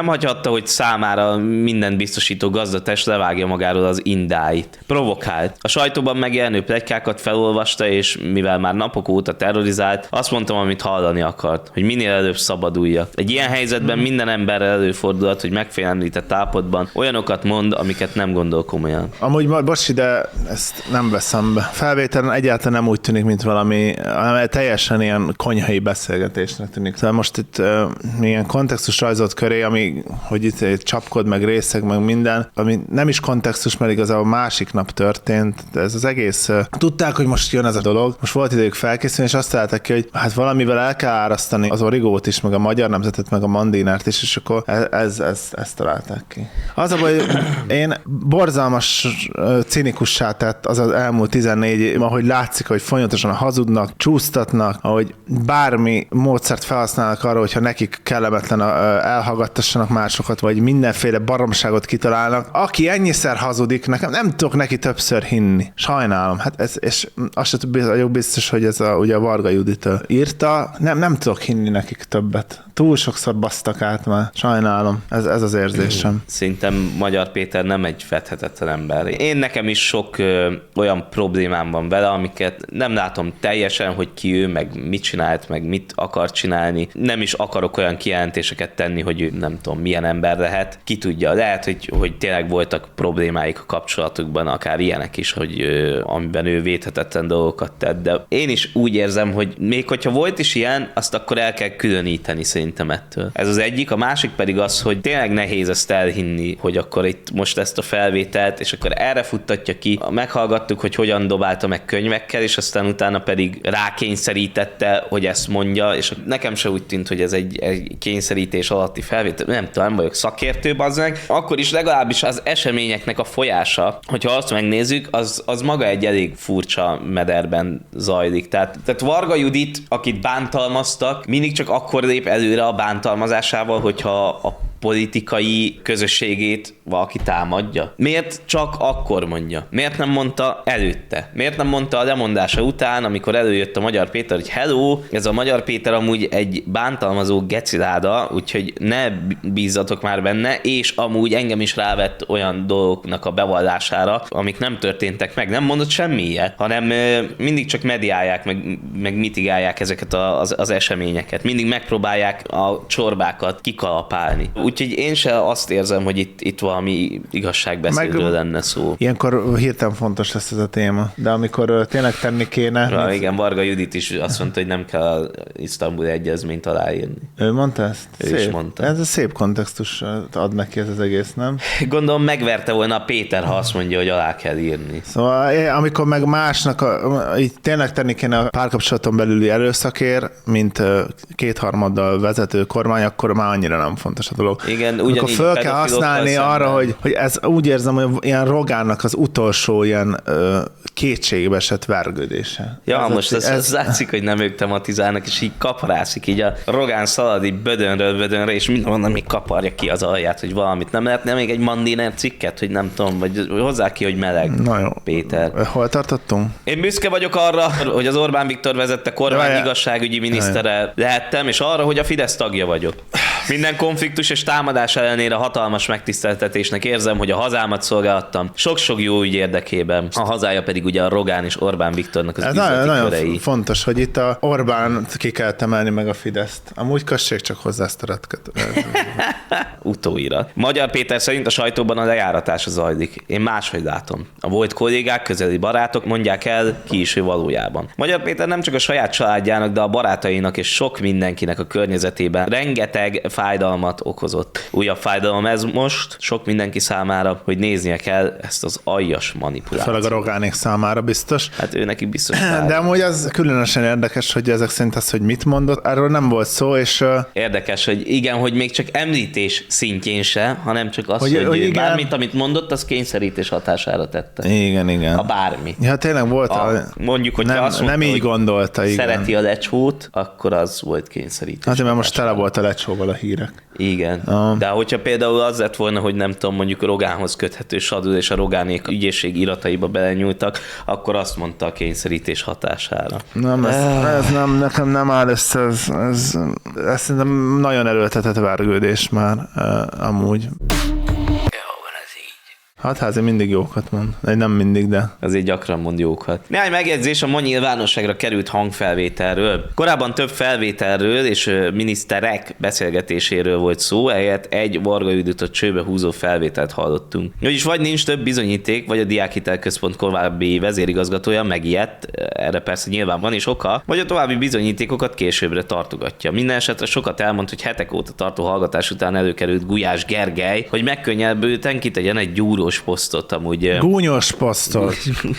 hagyta, hogy számára mindent biztosító gazdatest levágja magáról az indáit. Provokált. A sajtóban megjelenő pletykákat felolvasta, és mivel már napok óta terrorizált, azt mondtam, amit hallani akart, hogy minél előbb szabaduljak. Egy ilyen helyzetben minden emberrel előfordulhat, hogy megfélemlített állapotban olyanokat mond, amiket nem gondol komolyan. Amúgy, bocs, de ezt nem veszem be. Felvételen egyáltalán nem úgy tűnik, mint valami teljesen ilyen konyhai beszélgetésnek tűnik. Szóval most itt ilyen kontextus rajzolt köré, ami, hogy itt csapkod, meg részeg, meg minden, ami nem is kontextus, mert igazából másik nap történt. De ez az egész... Tudták, hogy most jön ez a dolog. Most volt idejük felkészülni, és azt találták ki, hogy hát valamivel el kell árasztani az Origót is, meg a Magyar Nemzetet, meg a Mandinárt is, és akkor ezt találták ki. Az a baj, én borzalmas cinikussá tett az elmúlt 14 év, ahogy látszik, hogy folyamatosan hazudnak, csúsztatnak, ahogy bármi módszert felhasználnak arra, hogyha nekik kellemetlen elhallgattassanak másokat, vagy mindenféle baromságot kitalálnak. Aki ennyiszer hazudik, nekem nem tudok neki többször hinni. Sajnálom. Hát és azt sem vagyok biztos, hogy ez ugye a Varga Judit írta. Nem tudok hinni nekik többet. Túl sokszor basztak át már. Sajnálom. Ez az érzésem. Szerintem Magyar Péter nem egy fedhetetlen ember. Én nekem is sok olyan problémám van vele, amiket nem látom teljesen, hogy ki ő, meg mit csinált, meg mit akar csinálni. Nem is akarok olyan kijelentéseket tenni, hogy ő nem tudom, milyen ember lehet. Ki tudja, lehet, hogy tényleg voltak problémáik a kapcsolatukban, akár ilyenek is, hogy amiben ő védhetetlen dolgokat tett, de én is úgy érzem, hogy még hogyha volt is ilyen, azt akkor el kell különíteni szerintem ettől. Ez az egyik, a másik pedig az, hogy tényleg nehéz ezt elhinni, hogy akkor itt most ezt a felvételt, és akkor erre futtatja ki. Meghallgattuk, hogy hogyan dobálta meg könyvekkel, és aztán utána pedig rákényszerítette, hogy ezt mondja, és nekem se úgy tűnt, hogy ez egy kényszerítés alatti felvétel. Nem tudom, nem vagyok szakértő, bazd meg. Akkor is legalábbis az eseményeknek a folyása, hogyha azt megnézzük, az maga egy elég furcsa mederben zajlik. Tehát Varga Judit, akit bántalmaztak, mindig csak akkor lép előre a bántalmazásával, hogyha a politikai közösségét valaki támadja? Miért csak akkor mondja? Miért nem mondta előtte? Miért nem mondta a lemondása után, amikor előjött a Magyar Péter, hogy hello, ez a Magyar Péter amúgy egy bántalmazó geciláda, úgyhogy ne bízzatok már benne, és amúgy engem is rávett olyan dolgoknak a bevallására, amik nem történtek meg. Nem mondott semmi ilyet, hanem mindig csak mediálják, meg mitigálják ezeket az eseményeket. Mindig megpróbálják a csorbákat kikalapálni. Úgyhogy én se azt érzem, hogy itt valami igazságbeszédről lenne szó. Ilyenkor hirtelen fontos lesz ez a téma. De amikor tényleg tenni kéne... Igen, Varga Judit is azt mondta, hogy nem kell az isztambuli egyezményt aláírni. Ő mondta ezt? Ő is mondta. Ez a szép kontextus ad neki ez az egész, nem? Gondolom megverte volna a Péter, ha azt mondja, hogy alá kell írni. Szóval amikor meg másnak így tényleg tenni kéne a párkapcsolaton belüli erőszakért, mint kétharmaddal vezető kormány, akkor már annyira nem fontos a dolog. Igen, akkor föl kell használni arra, hogy ez úgy érzem, hogy ilyen Rogánnak az utolsó ilyen kétségbe esett vergődése. Ja, most ez látszik, hogy nem ők tematizálnak, és így kaparászik, így a Rogán szalad így bödönre, és mindenhonnan még kaparja ki az alját, hogy valamit nem lehetne még egy Mandiner cikket, hogy nem tudom, vagy hozzá ki, hogy meleg. Na jó. Péter. Hol tartottunk? Én büszke vagyok arra, hogy az Orbán Viktor vezette kormány igazságügyi minisztere lehettem, és arra, hogy a Fidesz tagja vagyok. Minden konfliktus és támadás ellenére hatalmas megtiszteltetésnek érzem, hogy a hazámat szolgáltam sok-sok jó ügy érdekében. A hazája pedig ugye a Rogán és Orbán Viktornak az üzleti körei. Nagyon fontos, hogy itt a Orbán ki kell emelni meg a Fideszt. Amúgy kössék csak hozzá ezt a retket. Utóirat. Magyar Péter szerint a sajtóban a lejáratása zajlik. Én máshogy látom. A volt kollégák, közeli barátok mondják el, ki is ő valójában. Magyar Péter nem csak a saját családjának, de a barátainak és sok mindenkinek a környezetében rengeteg fájdalmat okozott. Újabb fájdalom ez most sok mindenki számára, hogy néznie kell ezt az aljas manipulációt. Főleg a Rogánék számára biztos. Hát ő neki biztos. De amúgy az különösen érdekes, hogy ezek szerint az, hogy mit mondott, erről nem volt szó, és... Érdekes, hogy igen, hogy még csak említés szintjén se, hanem csak az, hogy bármit, amit mondott, az kényszerítés hatására tette. Igen. A bármi. Ja, tényleg volt. Mondjuk, hogy nem, azt mondta, nem így gondolta, igen. Szereti a lecsót, akkor az volt kényszerítés. Hát, mert most tele volt a lecsóval a hír. hírek. Igen. De hogyha például az lett volna, hogy nem tudom, mondjuk Rogánhoz köthető Sadül és a Rogánék ügyészség irataiba belenyúltak, akkor azt mondta a kényszerítés hatására. Nem, ez nem, nekem nem áll össze, ez szerintem nagyon erőltetett vergődés már amúgy. Hatházi mindig jókat mond. Nem mindig, de... Azért gyakran mond jókat. Néhány megjegyzés a ma nyilvánosságra került hangfelvételről. Korábban több felvételről és miniszterek beszélgetéséről volt szó, ehelyett egy Varga Juditot csőbe húzó felvételt hallottunk. Vagyis vagy nincs több bizonyíték, vagy a Diákhitelközpont korábbi vezérigazgatója megijedt, erre persze nyilván van is oka, vagy a további bizonyítékokat későbbre tartogatja. Minden esetre sokat elmond, hogy hetek óta tartó hallgatás után előkerült Gulyás Gergely, hogy megkönnyebbülten kitegyen egy gyúrós posztot amúgy. Gúnyos posztot.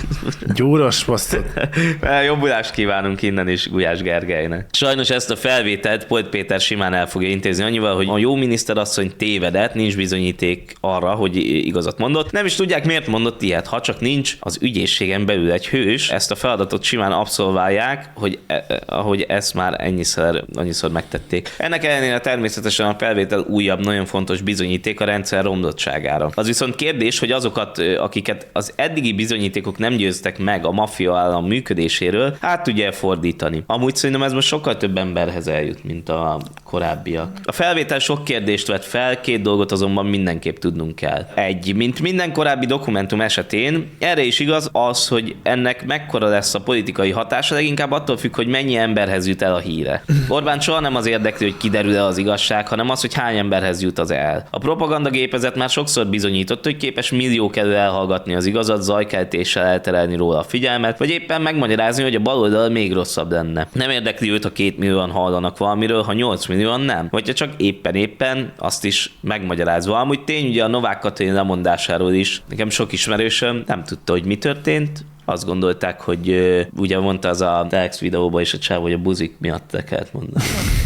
Gyúros posztot. Jobbulást kívánunk innen is Gulyás Gergelynek. Sajnos ezt a felvételt Polt Péter simán el fogja intézni annyival, hogy a jó miniszterasszony tévedett, nincs bizonyíték arra, hogy igazat mondott. Nem is tudják, miért mondott ilyet. Ha csak nincs az ügyészségen belül egy hős, ezt a feladatot simán abszolválják, ahogy ezt már annyiszor megtették. Ennek ellenére természetesen a felvétel újabb, nagyon fontos bizonyíték a rendszer romlottságára. Az viszont kérdés, hogy azokat, akiket az eddigi bizonyítékok nem győztek meg a maffia állam működéséről, át tudja fordítani. Amúgy szerintem ez most sokkal több emberhez eljut, mint a korábbiak. A felvétel sok kérdést vett fel, két dolgot azonban mindenképp tudnunk kell. Egy, mint minden korábbi dokumentum esetén, erre is igaz az, hogy ennek mekkora lesz a politikai hatása, leginkább attól függ, hogy mennyi emberhez jut el a híre. Orbán soha nem az érdekli, hogy kiderül-e az igazság, hanem az, hogy hány emberhez jut az el. A propagandagépezet már sokszor bizonyított, hogy képes milliók elől elhallgatni az igazat, zajkeltéssel elterelni róla a figyelmet, vagy éppen megmagyarázni, hogy a baloldal még rosszabb lenne. Nem érdekli őt, ha 2 millióan hallanak valamiről, ha 8 millióan nem. Vagy ha csak éppen azt is megmagyarázva. Amúgy tény, ugye a Novák Katalin lemondásáról is, nekem sok ismerősöm nem tudta, hogy mi történt. Azt gondolták, hogy ugye mondta az a Telex videóban is a csáv, hogy a buzik miatt le kellett mondani.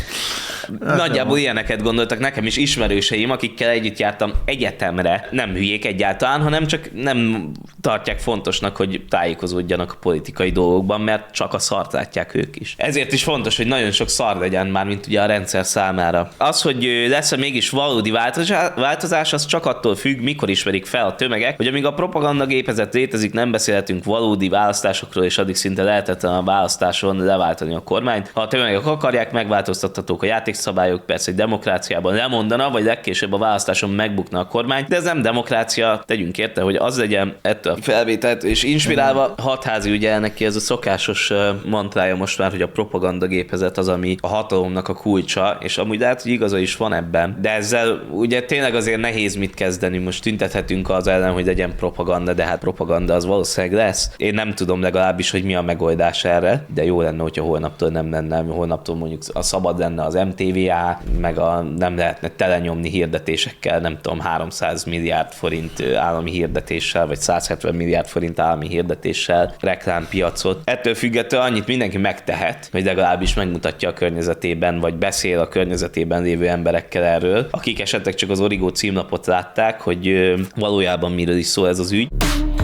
Nagyjából ilyeneket gondoltak nekem is ismerőseim, akikkel együtt jártam egyetemre. Nem hülyék egyáltalán, hanem csak nem tartják fontosnak, hogy tájékozódjanak a politikai dolgokban, mert csak a szart látják ők is. Ezért is fontos, hogy nagyon sok szar legyen már, mint ugye a rendszer számára. Az, hogy lesz-e mégis valódi változás, az csak attól függ, mikor ismerik fel a tömegek, hogy amíg a propagandagépezet létezik, nem beszélhetünk valódi választásokról, és addig szinte lehetetlen a választáson leváltani a kormányt. Ha a tömegek akarják, megváltoztathatók a játékszabályok, persze egy demokráciában lemondana, vagy legkésőbb a választáson megbukna a kormány, de ez nem demokrácia, tegyünk érte, hogy az legyen ettől a felvételt, és inspirálva Hatházi ugye neki ez a szokásos mantrája most már, hogy a propagandagépezet az, ami a hatalomnak a kulcsa, és amúgy lehet, hogy igaza is van ebben, de ezzel ugye tényleg azért nehéz mit kezdeni, most tüntethetünk az ellen, hogy legyen propaganda, de hát propaganda az valószínűleg lesz. Én nem tudom legalábbis, hogy mi a megoldás erre, de jó lenne, hogyha holnaptól nem lenne, holnaptól mondjuk a szabad lenne az MTVA, meg nem lehetne telenyomni hirdetésekkel, nem tudom, 300 milliárd forint állami hirdetéssel, vagy 170 milliárd forint állami hirdetéssel reklámpiacot. Ettől függetlenül annyit mindenki megtehet, hogy legalábbis megmutatja a környezetében, vagy beszél a környezetében lévő emberekkel erről, akik esetleg csak az Origo címlapot látták, hogy valójában miről is szól ez az ügy.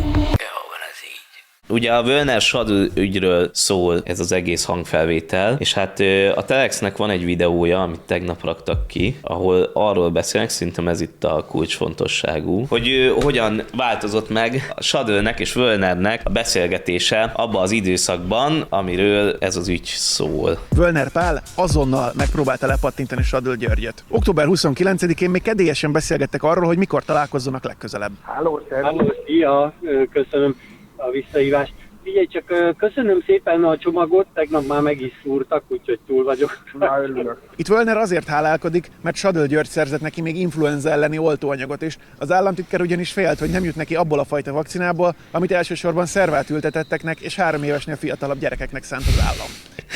Ugye a Völner Sadül ügyről szól ez az egész hangfelvétel, és hát a Telexnek van egy videója, amit tegnap raktak ki, ahol arról beszélnek, szerintem ez itt a kulcsfontosságú, hogy hogyan változott meg a Sadülnek és Völnernek a beszélgetése abban az időszakban, amiről ez az ügy szól. Völner Pál azonnal megpróbálta lepattintani Sadül Györgyöt. Október 29-én még kedélyesen beszélgettek arról, hogy mikor találkozzanak legközelebb. Halló, szia, köszönöm a visszahívást. Figyelj csak, köszönöm szépen a csomagot, tegnap már meg is szúrtak, úgyhogy túl vagyok. Itt Völner azért hálálkodik, mert Sadül György szerzett neki még influenza elleni oltóanyagot is. Az államtitkár ugyanis félt, hogy nem jut neki abból a fajta vakcinából, amit elsősorban szervát ültetetteknek és 3 évesnél fiatalabb gyerekeknek szánt az állam.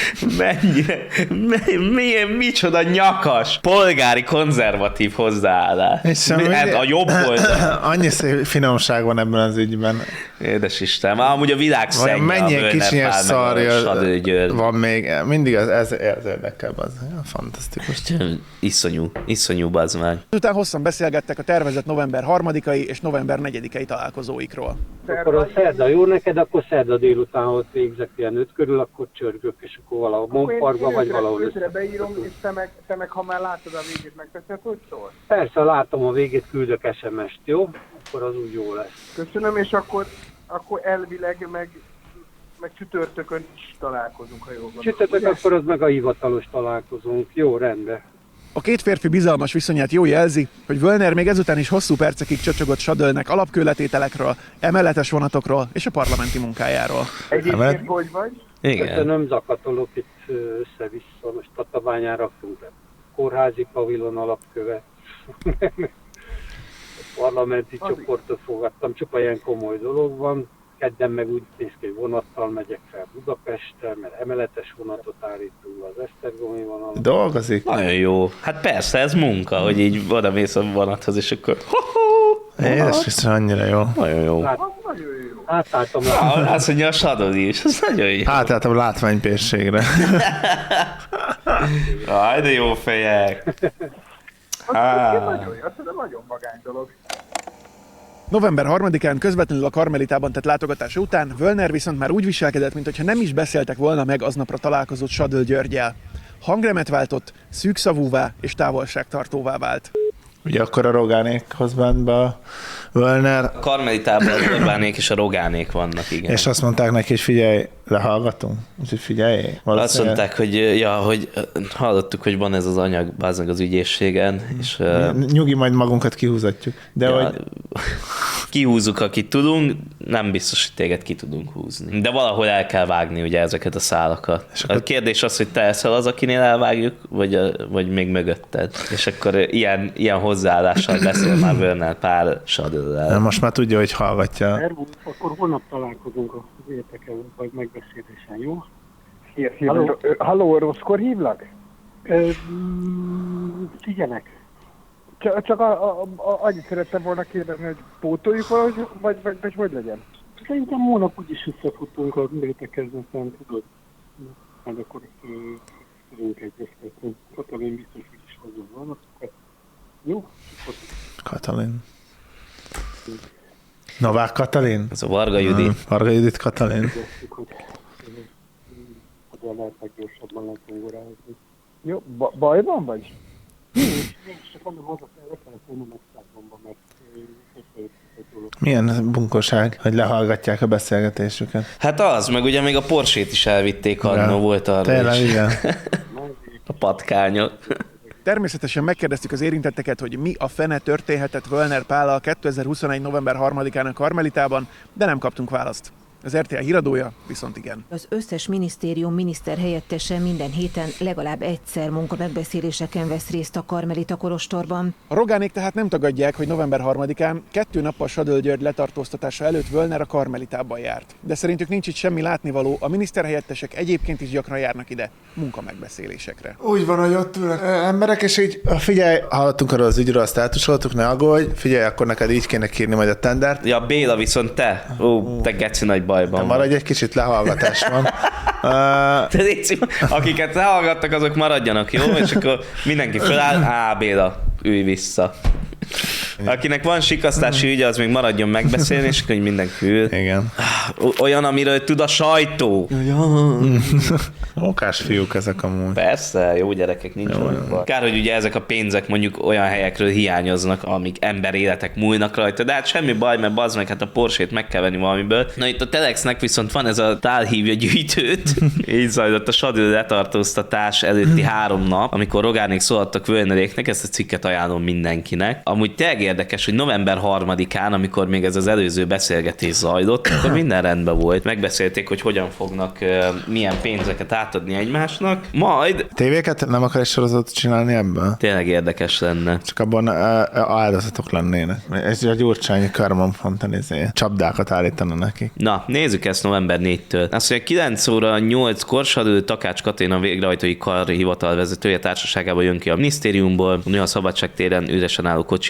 Micsoda nyakas, polgári konzervatív hozzáállás. A jobb oldal. Annyi szép finomság van ebben az ügyben. Édes Isten, amúgy a világ szennye a Völner Pál meg a Sadül György. Van még, mindig ez érdekebb, az fantasztikus. Iszonyú bazd meg. Után hosszan beszélgettek a tervezett november 3-ai és november 4-ei találkozóikról. Akkor a szerda jó neked, akkor szerda délután ott végzek ilyen 5 körül, akkor csörgök, és akkor valahol Monparkban, vagy valahol össze. Beírom, és te meg, ha már látod a végét, megteszed, hogy szól? Persze, látom a végét, küldök SMS-t, jó? Akkor az úgy jó lesz. Köszönöm, és akkor elvileg meg csütörtökön is találkozunk, ha jól gondolom. Csütörtök, akkor az meg a hivatalos találkozunk. Jó, rendben. A két férfi bizalmas viszonyát jól jelzi, hogy Völner még ezután is hosszú percekig csocsogott Sadölnek alapkőletételekről, emeletes vonatokról és a parlamenti munkájáról. Egyébként hogy vagy? Igen. Köszönöm, zakatolok itt össze-vissza. Most Tatabányán raktunk le kórházi pavilon alapkövet. Parlamenti csoportot fogadtam, csupa ilyen komoly dolog van. Kedden meg úgy néz ki, hogy vonattal megyek fel Budapestre, mert emeletes vonatot állítunk az Esztergomi vonalon. Dolgozik? Nagyon jó. Hát persze, ez munka, hogy így odamész a vonathoz, és akkor Édes Isten, annyira jó. nagyon jó. Átálltam Azt mondja a Sadoli is, ez nagyon jó. Átálltam látványbérségre. Aj, de jó fejek. Nagyon vagány dolog. November 3-án közvetlenül a Karmelitában tett látogatása után Völner viszont már úgy viselkedett, mintha nem is beszéltek volna meg aznapra találkozott Sadl Györggyel. Hangremet váltott, szűkszavúvá és távolságtartóvá vált. Ugye akkor a Rogánékhoz ment be a Völner. A Karmelitában az Orbánék és a Rogánék vannak, igen. És azt mondták neki, hogy figyelj, lehallgatunk. Úgyhogy figyelj. Azt mondták, hogy hallottuk, hogy van ez az anyag báznak az ügyészségen, és... Nyugi, majd magunkat kihúzatjuk. De hogy... Kihúzzuk, akit tudunk, nem biztos, hogy téged ki tudunk húzni. De valahol el kell vágni ugye ezeket a szálakat. A kérdés az, hogy te eszel az, akinél elvágjuk, vagy még mögötted. És akkor ilyen hozzáállással beszél már Völner pár Sadöllel. Most már tudja, hogy hallgatja. Szervusz, akkor holnap találkozunk az értekel, vagy megbeszélésen, jó? Halló, rosszkor hívlak? Figyelek. Csak annyit szerettem volna kérdezni, hogy pótoljuk valahogy, vagy hogy legyen? Szerintem holnap úgyis összefutunk a értekezleten, tudod? Majd akkor tudunk egyeztetni. Katalin biztos úgyis hozzá vanatokat. Jó? Katalin. Novák Katalin? Ez a Varga Judit. Varga Judit Katalin. Hogy lehet leggyorsabban lehet zongorázni. Jó, bajban vagy? Nincs, csak mondom, az a telefonom megszállomban, mert Milyen bunkoság, hogy lehallgatják a beszélgetésüket. Hát az, meg ugye még a Porsét is elvitték annó, volt arra tényleg, is. igen. A patkányok. Természetesen megkérdeztük az érintetteket, hogy mi a fene történhetett Völner Pállal 2021. november 3-án a Karmelitában, de nem kaptunk választ. Az RTL híradója viszont igen. Az összes minisztérium miniszterhelyettese minden héten legalább egyszer munkamegbeszéléseken vesz részt a Karmelita kolostorban. A Rogánék tehát nem tagadják, hogy november 3-án 2 nappal Sadl György letartóztatása előtt Völner a Karmelitában járt. De szerintük nincs itt semmi látnivaló, a miniszterhelyettesek egyébként is gyakran járnak ide munkamegbeszélésekre. Úgy van, hogy ott ülnek emberek, és így figyelj, hallottunk arról az ügyről, azt eltusoltuk, ne aggódj, figyelj, akkor neked így kéne kírni majd a tendert. Ja, Béla viszont te. Te geci nagy bajban. Te maradj, egy kicsit lehallgatás van. Akiket lehallgattak, azok maradjanak, jó? És akkor mindenki feláll, Béla, ülj vissza. Akinek van sikasztási ügye, az még maradjon megbeszélni, és akkor mindenki ül. Igen. Olyan, amiről tud a sajtó. Okás fiúk ezek amúgy. Persze, jó gyerekek, nincs olyan. Kár, hogy ugye ezek a pénzek mondjuk olyan helyekről hiányoznak, amik emberéletek múlnak rajta, de hát semmi baj, mert bazd meg, hát a Porsét meg kell venni valamiből. Na itt a Telexnek viszont van ez a tálhívja gyűjtőt. Így zajlott a Sadl letartóztatás előtti 3 nap, amikor Rogánék szólaltak Völneréknek, ezt a cikket ajánlom mindenkinek. Amúgy tényleg érdekes, hogy november 3-án, amikor még ez az előző beszélgetés zajlott, akkor minden rendben volt. Megbeszélték, hogy hogyan fognak milyen pénzeket átadni egymásnak. Majd... Tévéket nem akar egy sorozatot csinálni ebből? Tényleg érdekes lenne. Csak abban áldozatok lennének. Ez a Gyurcsányi Kármán Fontanézé. Csapdákat állítana neki. Na, nézzük ezt november 4-től. Azt mondja, 9 óra 8-kor Sadl Takács Katalin, a végrehajtói kar hivatal vezetője társaságában jön ki a minisztériumból. A Szabadság téren üresen álló kocsijához ment.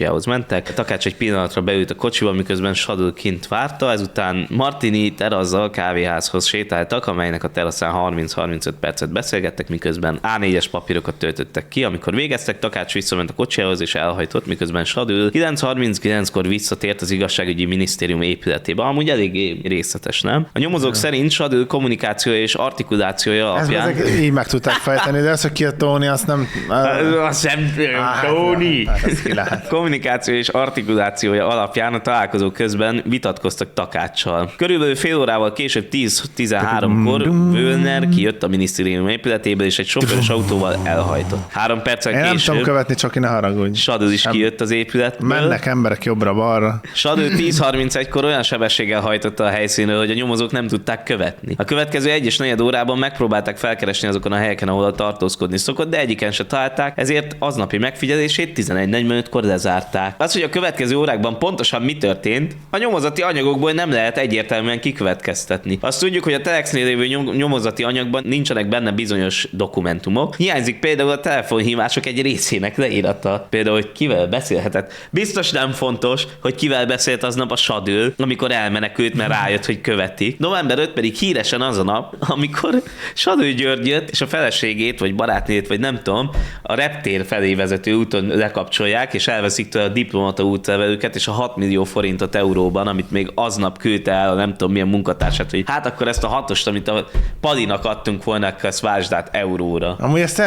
elmentek. Takács egy pillanatra beült a kocsiba, miközben Sadl kint várta, ezután Martini terazzal kávéházhoz sétáltak, amelynek a teraszán 30-35 percet beszélgettek, miközben A4-es papírokat töltöttek ki. Amikor végeztek, Takács visszament a kocsiához és elhajtott, miközben Sadl 9:39-kor visszatért az igazságügyi minisztérium épületébe. Amúgy elég részletes, nem? A nyomozók szerint Sadl kommunikációja és artikulációja alapján... Ezek így meg tudták fejteni, de az, hogy ki a Tóni, azt nem... Azt sem Tóni! Kommunikáció és artikulációja alapján a találkozó közben vitatkoztak Takáccsal. Körülbelül fél órával később 10-13-kor Völner kijött a minisztérium épületéből, és egy sofőrös autóval elhajtott. 3 perccel később... Nem tudom követni, csak én ne haragudj. Sadl is kijött az épületből. Mennek emberek jobbra-balra. Sadl 10:31-kor olyan sebességgel hajtotta a helyszínről, hogy a nyomozók nem tudták követni. A következő 1,4 órában megpróbálták felkeresni azokon a helyeken, ahol tartózkodni szokott, de egyiken se találták, ezért aznapi megfigyelését 11:45-kor lezárták. Az, hogy a következő órákban pontosan mi történt, a nyomozati anyagokból nem lehet egyértelműen kikövetkeztetni. Azt tudjuk, hogy a Telexnél lévő nyomozati anyagban nincsenek benne bizonyos dokumentumok. Hiányzik például a telefonhívások egy részének leírata. Például, hogy kivel beszélhetett. Biztos nem fontos, hogy kivel beszélt aznap a Sadl, amikor elmenekült, mert rájött, hogy követik. November 5 pedig híresen az a nap, amikor Sadl György jött, és a feleségét, vagy barátnőjét, vagy nem tudom, a reptér felé vezető úton lekapcsolják, és elveszik tőle a diplomata útlevelüket, és a 6 millió forintot euróban, amit még aznap küldte el a nem tudom milyen munkatársát, hogy hát akkor ezt a 6-ost, amit a Palinak adtunk volna, akkor ezt vásd át euróra. Amúgy ezt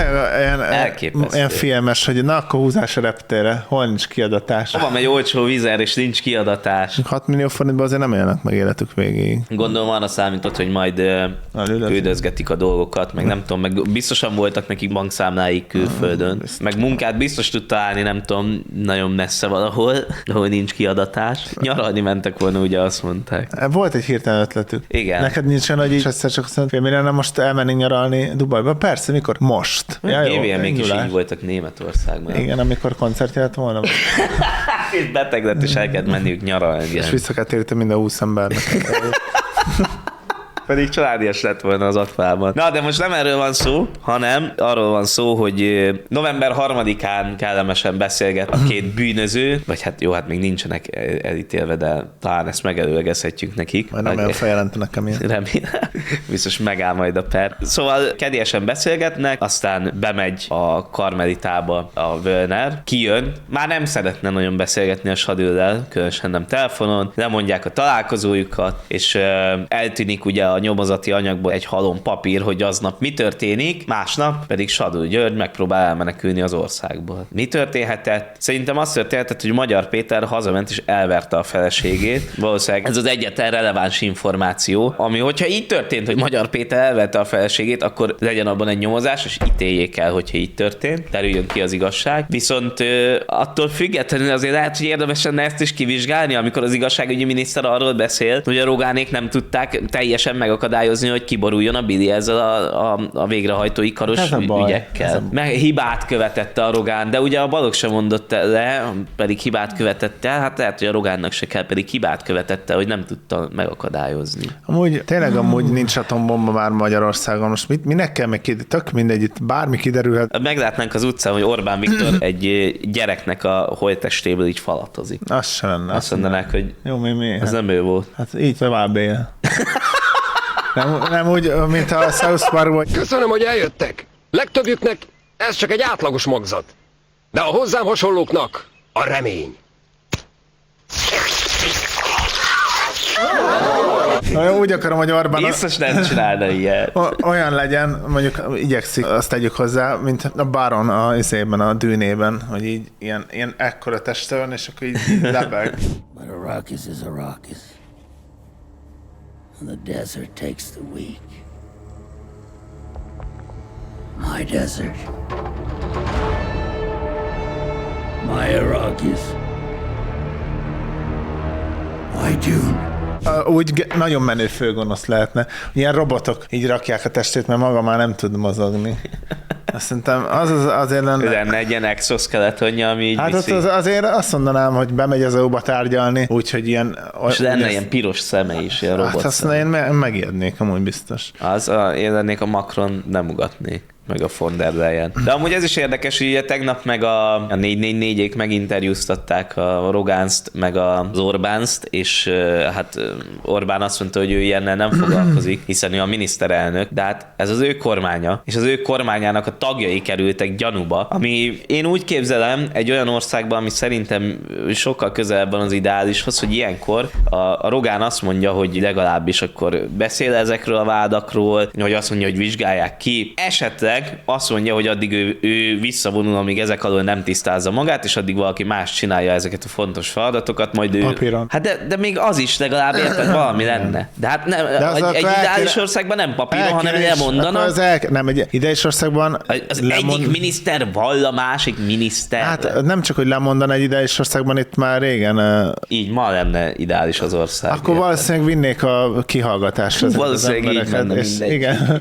ilyen filmes, hogy na akkor húzás a reptérre, hol nincs kiadatás. Hova megy olcsó vizer, és nincs kiadatás. 6 millió forintban azért nem élnek meg életük végéig. Gondolom arra számított, hogy majd küldözgetik a dolgokat, meg nem tudom, meg biztosan voltak nekik bankszámláik külföldön, meg munkát biztos tud találni, nem tudom, nagyon messze valahol, ahol nincs kiadatás. Nyaralni mentek volna, ugye azt mondták. Volt egy hirtelen ötletük. Igen. Neked nincs olyan, hogy is egyszer csak azt mondod, hogy most elmenni nyaralni Dubajba? Persze, mikor? Most. Ja, még is így voltak Németországban. Igen, amikor koncert járt volna. És beteg lett, és el kellett menniük nyaralni. És vissza kell téríteni minden 20 embernek. Pedig családias lett volna az Akvában. Na, de most nem erről van szó, hanem arról van szó, hogy november 3-án kellemesen beszélget a két bűnöző, vagy hát jó, hát még nincsenek elítélve, de talán ezt megelőlegezhetjük nekik. Majd nem olyan feljelentenek emiatt. Remélem. Biztos megáll majd a per. Szóval kedélyesen beszélgetnek, aztán bemegy a Karmelitába a Völner, kijön, már nem szeretne nagyon beszélgetni a Sadl-lel, különösen nem telefonon, lemondják a találkozójukat, és eltűnik ugye a nyomozati anyagból egy halom papír, hogy aznap mi történik, másnap pedig Sadl György megpróbál elmenekülni az országból. Mi történhetett? Szerintem az történhetett, hogy Magyar Péter hazament és elverte a feleségét. Valószínűleg ez az egyetlen releváns információ, ami hogyha így történt, hogy Magyar Péter elverte a feleségét, akkor legyen abban egy nyomozás, és ítéljék el, hogyha így történt, terüljön ki az igazság. Viszont attól függetlenül azért lehet, hogy érdemes lenne ezt is kivizsgálni, amikor az igazságügyi miniszter arról beszélt, hogy a Rogánék nem tudták teljesen megakadályozni, hogy kiboruljon a Billy ezzel a végrehajtói karos ügyekkel. Meg hibát követett a Rogán, de ugye a Balogh sem mondott le, pedig hibát követett el, hát lehet, hogy a Rogánnak se kell, pedig hibát követette, hogy nem tudta megakadályozni. Amúgy tényleg nincs atombomba már Magyarországon, most minek kell meg tök mindegy, itt bármi kiderülhet. Meglátnánk az utcán, hogy Orbán Viktor egy gyereknek a holttestéből így falatozik. Az se lenne. Azt mondanák, hogy jó, mi? Az nem ő volt. Hát így tovább él. Nem úgy, mint a South Parkban. Köszönöm, hogy eljöttek. Legtöbbjüknek ez csak egy átlagos magzat. De a hozzám hasonlóknak a remény. Úgy akarom, hogy Orbán... Biztos nem csinálna ilyen. Olyan legyen, mondjuk igyekszik, azt tegyük hozzá, mint a Baron a Dűnében, hogy így ilyen ekkora teste van, és akkor így lebeg. But Arrakis is Arrakis. And the desert takes the weak. My desert. My Arrakis. My Dune. Úgy nagyon menő főgonosz lehetne. Ilyen robotok így rakják a testét, mert maga már nem tud mozogni. Azt szerintem azért lenne egy ilyen exoskeletonja, ami így hát azért azt mondanám, hogy bemegy az EU-ba tárgyalni, úgyhogy ilyen... És lenne ilyen piros szeme is, ilyen robot. Hát azt én megijednék, amúgy biztos. Én lennék a Macron, nem ugatnék. meg a von der Leyen. De amúgy ez is érdekes, hogy ugye tegnap meg a 444-ék meginterjúztatták a Rogánzt, meg az Orbánzt, és hát Orbán azt mondta, hogy ő ilyennel nem foglalkozik, hiszen ő a miniszterelnök, de hát ez az ő kormánya, és az ő kormányának a tagjai kerültek gyanúba, ami én úgy képzelem egy olyan országban, ami szerintem sokkal közelebb van az ideálishoz, hogy ilyenkor a Rogán azt mondja, hogy legalábbis akkor beszél ezekről a vádakról, hogy azt mondja, hogy vizsgálják ki. Esetleg azt mondja, hogy addig ő visszavonul, amíg ezek alól nem tisztázza magát, és addig valaki más csinálja ezeket a fontos feladatokat, majd ő... Papíron. Hát de még az is legalább érted, valami lenne. De hát nem, egy ideális országban nem papíron, hanem lemondana. Nem, egy ideális országban... Az egyik miniszter vall a másik miniszter. Hát nem csak, hogy lemondana egy ideális országban, itt már régen... Így ma lenne ideális az ország. Akkor valószínűleg vinnék a kihallgatásra. Valószínűleg így menne mindegy. Igen.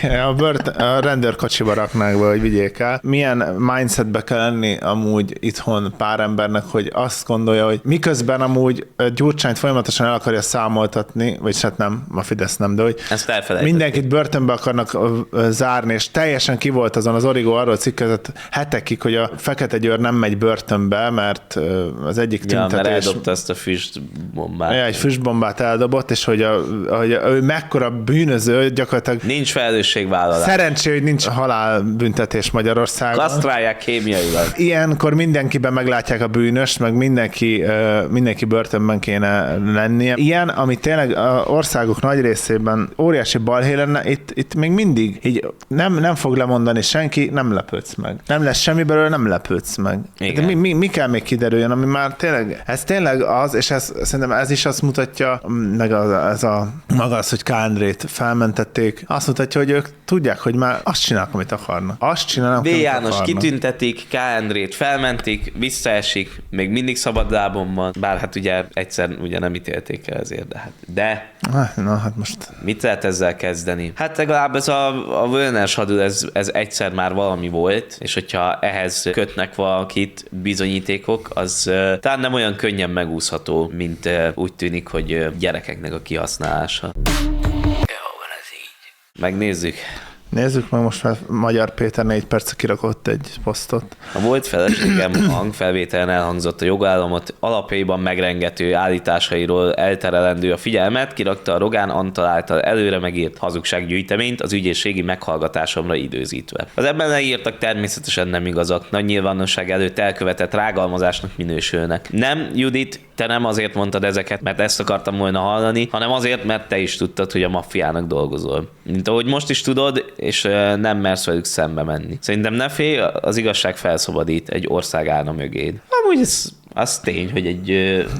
A rendőrkocsiba raknák be, hogy vigyék el. Milyen mindsetbe kell lenni amúgy itthon pár embernek, hogy azt gondolja, hogy miközben amúgy Gyurcsányt folyamatosan el akarja számoltatni, vagy hát nem, a Fidesz nem, de hogy mindenkit börtönbe akarnak zárni, és teljesen ki volt azon, az Origo arról cikkezett hetekig, hogy a Fekete Győr nem megy börtönbe, mert az egyik tüntetés... mert eldobta ezt a füstbombát. Egy füstbombát eldobott, és hogy ő mekkora bűnöző, gyakorlatilag... Nincs felelősségvállalás. Szerencsé, hogy nincs halálbüntetés Magyarországon. Kasztrálják kémiailag. Ilyenkor mindenkiben meglátják a bűnöst, meg mindenki börtönben kéne lennie. Ilyen, ami tényleg országok nagy részében óriási balhé lenne, itt még mindig így nem fog lemondani senki, nem lepődsz meg. Nem lesz semmi belőle, nem lepődsz meg. De mi kell még kiderüljön, ami már tényleg, ez tényleg az, és szerintem ez is azt mutatja, meg maga az, hogy K. Endrét felmentették, azt mutatja, hogy ők tudják, hogy már azt csinálnak, amit akarnak. Azt csinálnak, B. János kitüntetik, K. Endrét felmentik, visszaesik, még mindig szabadlábon van, bár hát ugye egyszer ugye nem ítélték el ezért, de hát most mit lehet ezzel kezdeni? Hát legalább ez a Völner Sadül, ez egyszer már valami volt, és hogyha ehhez kötnek valakit bizonyítékok, az talán nem olyan könnyen megúszható, mint úgy tűnik, hogy gyerekeknek a kihasználása. Megnézzük. Nézzük meg most már Magyar Péter 4 perce kirakott egy posztot. A volt feleségem hangfelvételen elhangzott a jogállamot alapjaiban megrengető állításairól elterelendő a figyelmet, kirakta a Rogán Antal által előre megírt hazugsággyűjteményt az ügyészségi meghallgatásomra időzítve. Az ebben leírtak természetesen nem igazak, nagy nyilvánosság előtt elkövetett rágalmazásnak minősülnek. Nem, Judit, te nem azért mondtad ezeket, mert ezt akartam volna hallani, hanem azért, mert te is tudtad, hogy a maffiának dolgozol. Mint ahogy most is tudod, és nem mersz velük szembe menni. Szerintem ne félj, az igazság felszabadít, egy ország állna mögéd. Amúgy az tény, hogy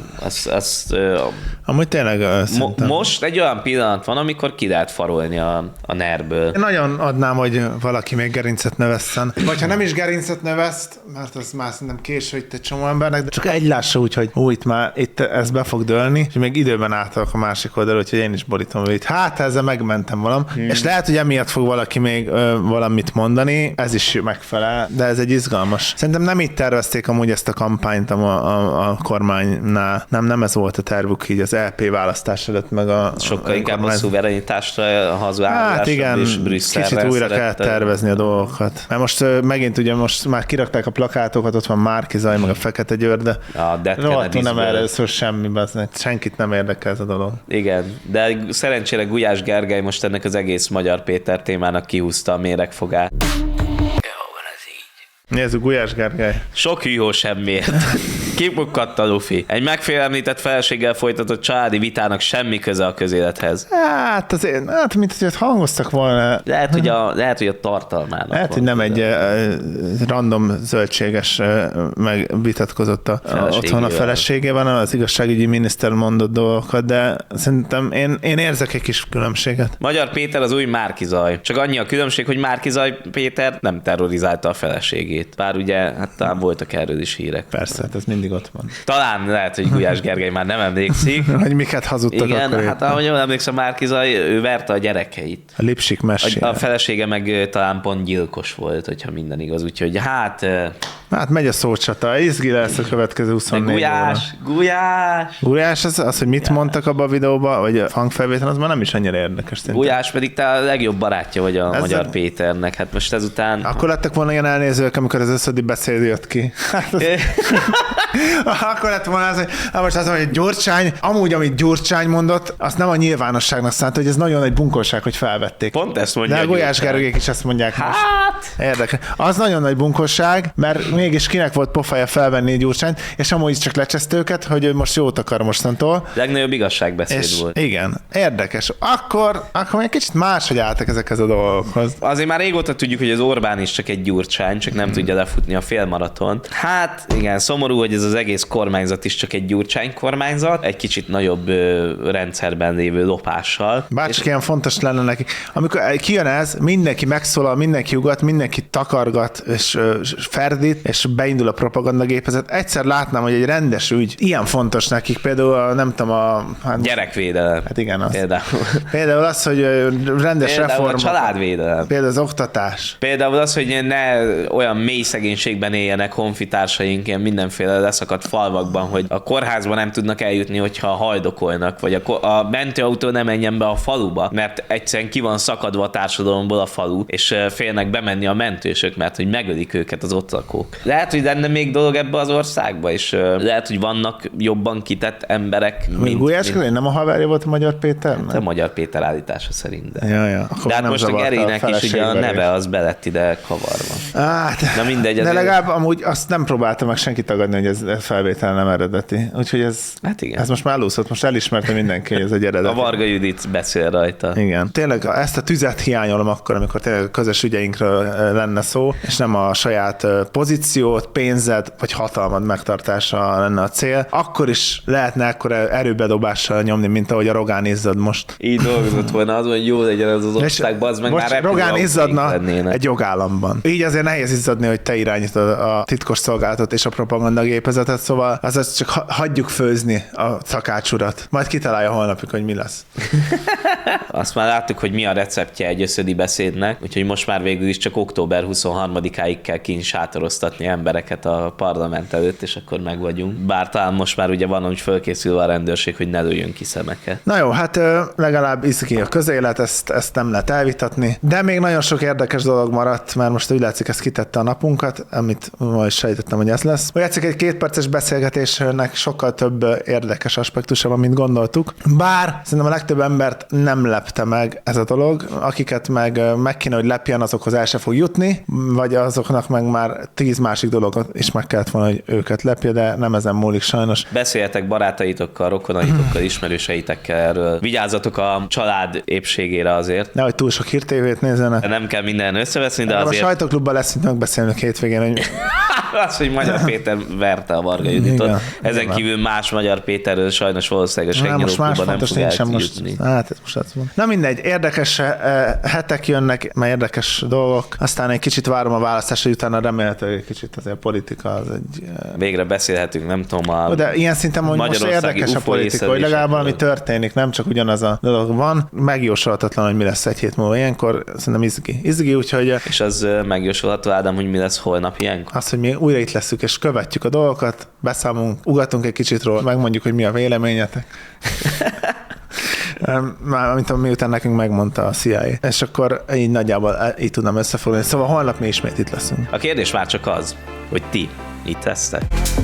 amúgy tényleg most egy olyan pillanat van, amikor ki lehet farolni a NER-ből. Én nagyon adnám, hogy valaki még gerincet növesszen. Vagy ha nem is gerincet növeszt, mert az már szerintem késő itt egy csomó embernek, de csak egy lássa úgy, hogy itt ez be fog dőlni, és még időben átalak a másik oldalra, úgyhogy én is borítom őt. Hát ezzel megmentem valam. És lehet, hogy emiatt fog valaki még valamit mondani, ez is megfelel, de ez egy izgalmas. Szerintem nem így tervezték amúgy ezt a kampányt a kormánynál. Nem ez volt a tervük így az LP választás előtt, meg sokkal inkább a szuverenitásra hazugálásra. Hát igen, és Brüsszelre kicsit újra kell tervezni a dolgokat. Mert most megint ugye már kirakták a plakátokat, ott van Márki-Zay, meg a Fekete Győr, de rohadtul nem erre szól semmi, senkit nem érdekel ez a dolog. Igen, de szerencsére Gulyás Gergely most ennek az egész Magyar Péter témának kihúzta a méregfogát. Nézzük, Gulyás Gergely. Sok hűhó semmiért. Kipukkadt a lufi. Egy megfélemlített feleséggel folytatott családi vitának semmi köze a közélethez. Hát azért, mint hogy hangoztak volna. Lehet, hogy a tartalmának. Lehet, hogy nem egy random zöldséges megvitatkozott otthon a feleségében, az igazságügyi miniszter mondott dolgokat, de szerintem én érzek egy kis különbséget. Magyar Péter az új Márki-Zay. Csak annyi a különbség, hogy Márki-Zay Péter nem terrorizálta a feleségét. Bár ugye, hát talán voltak erről is hírek. Persze, hát ez mindig ott van. Talán lehet, hogy Gulyás Gergely már nem emlékszik. Hogy miket hazudtak. Igen, hát ahogy jól emlékszem, Márki-Zay, ő verte a gyerekeit. A Lipsik mesélye. A felesége meg talán pont gyilkos volt, hogyha minden igaz. Úgyhogy hát Hát megy a szócsata, izgi lesz a következő 24 óra. Gulyás az, hogy mit mondtak abban a videóban, vagy a hangfelvétel, az már nem is annyira érdekes. Gulyás pedig te a legjobb barátja vagy a Magyar Péternek, hát most ezután... Akkor lettek volna ilyen elnézők, amikor az összödi beszéd jött ki. Akkor lett volna az, hogy most az, hogy Gyurcsány, amúgy, amit Gyurcsány mondott, azt nem a nyilvánosságnak szánta, hogy ez nagyon nagy bunkolság, hogy felvették. Pont ezt mondja. De a Gulyás Gergők is ezt mondják most. Érdekes. Az nagyon nagy bunkosság, mert mégis kinek volt pofája felvenni Gyurcsányt, és amúgy csak lecseszte őket, hogy ő most jót akar mostantól. Legnagyobb igazságbeszéd és volt. Igen, érdekes. Akkor még kicsit máshogy álltak ezekhez a dolgokhoz. Azért már régóta tudjuk, hogy az Orbán is csak egy Gyurcsány, csak nem tudja lefutni a félmaratont. Hát igen, szomorú, hogy ez az egész kormányzat is csak egy Gyurcsány kormányzat, egy kicsit nagyobb rendszerben lévő lopással. Bárcsak ilyen fontos lenne neki. Amikor kijön ez, mindenki megszólal, mindenki ugat, mindenki takargat, és ferdít, és beindul a propagandagépezet. Egyszer látnám, hogy egy rendes ügy ilyen fontos nekik, például nem tudom gyerekvédelem. Hát igen, az. Például az, hogy rendes reform. A családvédelem. Például az oktatás. Például az, hogy ne olyan mély szegénységben éljenek honfitársaink ilyen mindenféle leszakadt falvakban, hogy a kórházba nem tudnak eljutni, hogyha hajdokolnak, vagy a mentőautó nem menjen be a faluba, mert egyszerűen ki van szakadva a társadalomból a falu, és félnek bemenni a mentősök, mert hogy megölik őket az ott lakók. Lehet, hogy lenne még dolog ebbe az országba, és lehet, hogy vannak jobban kitett emberek, mint Gulyás Gergely nem a haverja volt a Magyar Péternek? A Magyar Péter állítása szerint. Ja. De hát most a Gerinek is ugye a neve az belett ide kavarva. Hát, na mindegy. De legalább amúgy azt nem próbálta meg senki tagadni, hogy ez felvétel nem eredeti. Úgyhogy ez most már elúszott, most elismerte mindenki, hogy ez egy eredeti. A Varga Judit beszél rajta. Igen. Tényleg ezt a tüzet hiányolom akkor, amikor tényleg a közös ügyeinkről lenne szó, és nem a saját pozíciót, pénzed vagy hatalmad megtartása lenne a cél. Akkor is lehetne akkor erőbedobással nyomni, mint ahogy a Rogán izzad most. Így dolgozott volna az, hogy jó legyen ez az országban, az meg most már Rogán izzadna egy jogállamban. Így azért nehéz izzadni, hogy te irányítod a titkos szolgálatot és a propagandagépezetet, szóval azaz csak hagyjuk főzni a szakácsurat. Majd kitalálja holnapig, hogy mi lesz. Azt már láttuk, hogy mi a receptje egy összödi beszédnek, úgyhogy most már végül is csak október 23-áig kell kint sátoroztatni embereket a parlament előtt, és akkor meg vagyunk. Bár talán most már ugye van, hogy fölkészülve a rendőrség, hogy ne lőjön ki szemeket. Na jó, hát legalább izgi a közélet, ezt nem lehet elvitatni, de még nagyon sok érdekes dolog maradt, mert most úgy látszik, ez kitette a napunkat, amit ma is sejtettem, hogy ez lesz. Úgy látszik, egy 2 perces beszélgetésnek sokkal több érdekes aspektusa van, mint gondoltuk. Bár szerintem a legtöbb embert nem lepte meg ez a dolog, akiket meg kéne, hogy lepjen, azokhoz el se fog jutni, vagy azoknak meg már 10 másik dolog is meg kellett volna, hogy őket lepje, de nem ezen múlik sajnos. Beszéljetek barátaitokkal, rokonaitokkal, ismerőseitekkel erről. Vigyázzatok a család épségére azért. Nehogy túl sok hírtévét nézzenek. Nem kell minden összeveszni, de azért... A sajtóklubban lesz itt megbeszélnünk hétvégén, hogy... Az, hogy Magyar Péter verte a Varga Juditot. Ezen kívül más Magyar Péterről sajnos valószínűleg a Segnyolóklubban nem fog eljutni. Hát ez most azt mondom. Na mindegy, érdekes hetek jönnek, mert érdekes dolgok. Aztán egy kicsit várom a választást, hogy utána remélhetőleg egy kicsit azért a politika az egy... Végre beszélhetünk, nem tudom, de ilyen szinten, hogy most érdekes a politika, hogy legalább valami történik, nem csak ugyanaz a dolog van. Megjósolhatatlan, hogy mi lesz egy hét múlva ilyenkor, szerintem izgi, úgyhogy... És az megjósolható, Ádám, hogy mi lesz holnap ilyenkor? Az, hogy mi újra itt leszünk, és követjük a dolgokat, beszámolunk, ugatunk egy kicsit róla, megmondjuk, hogy mi a véleményetek. Miután nekünk megmondta a CIA. És akkor így nagyjából így tudnám összefoglalni. Szóval holnap mi ismét itt leszünk. A kérdés már csak az, hogy ti itt lesztek.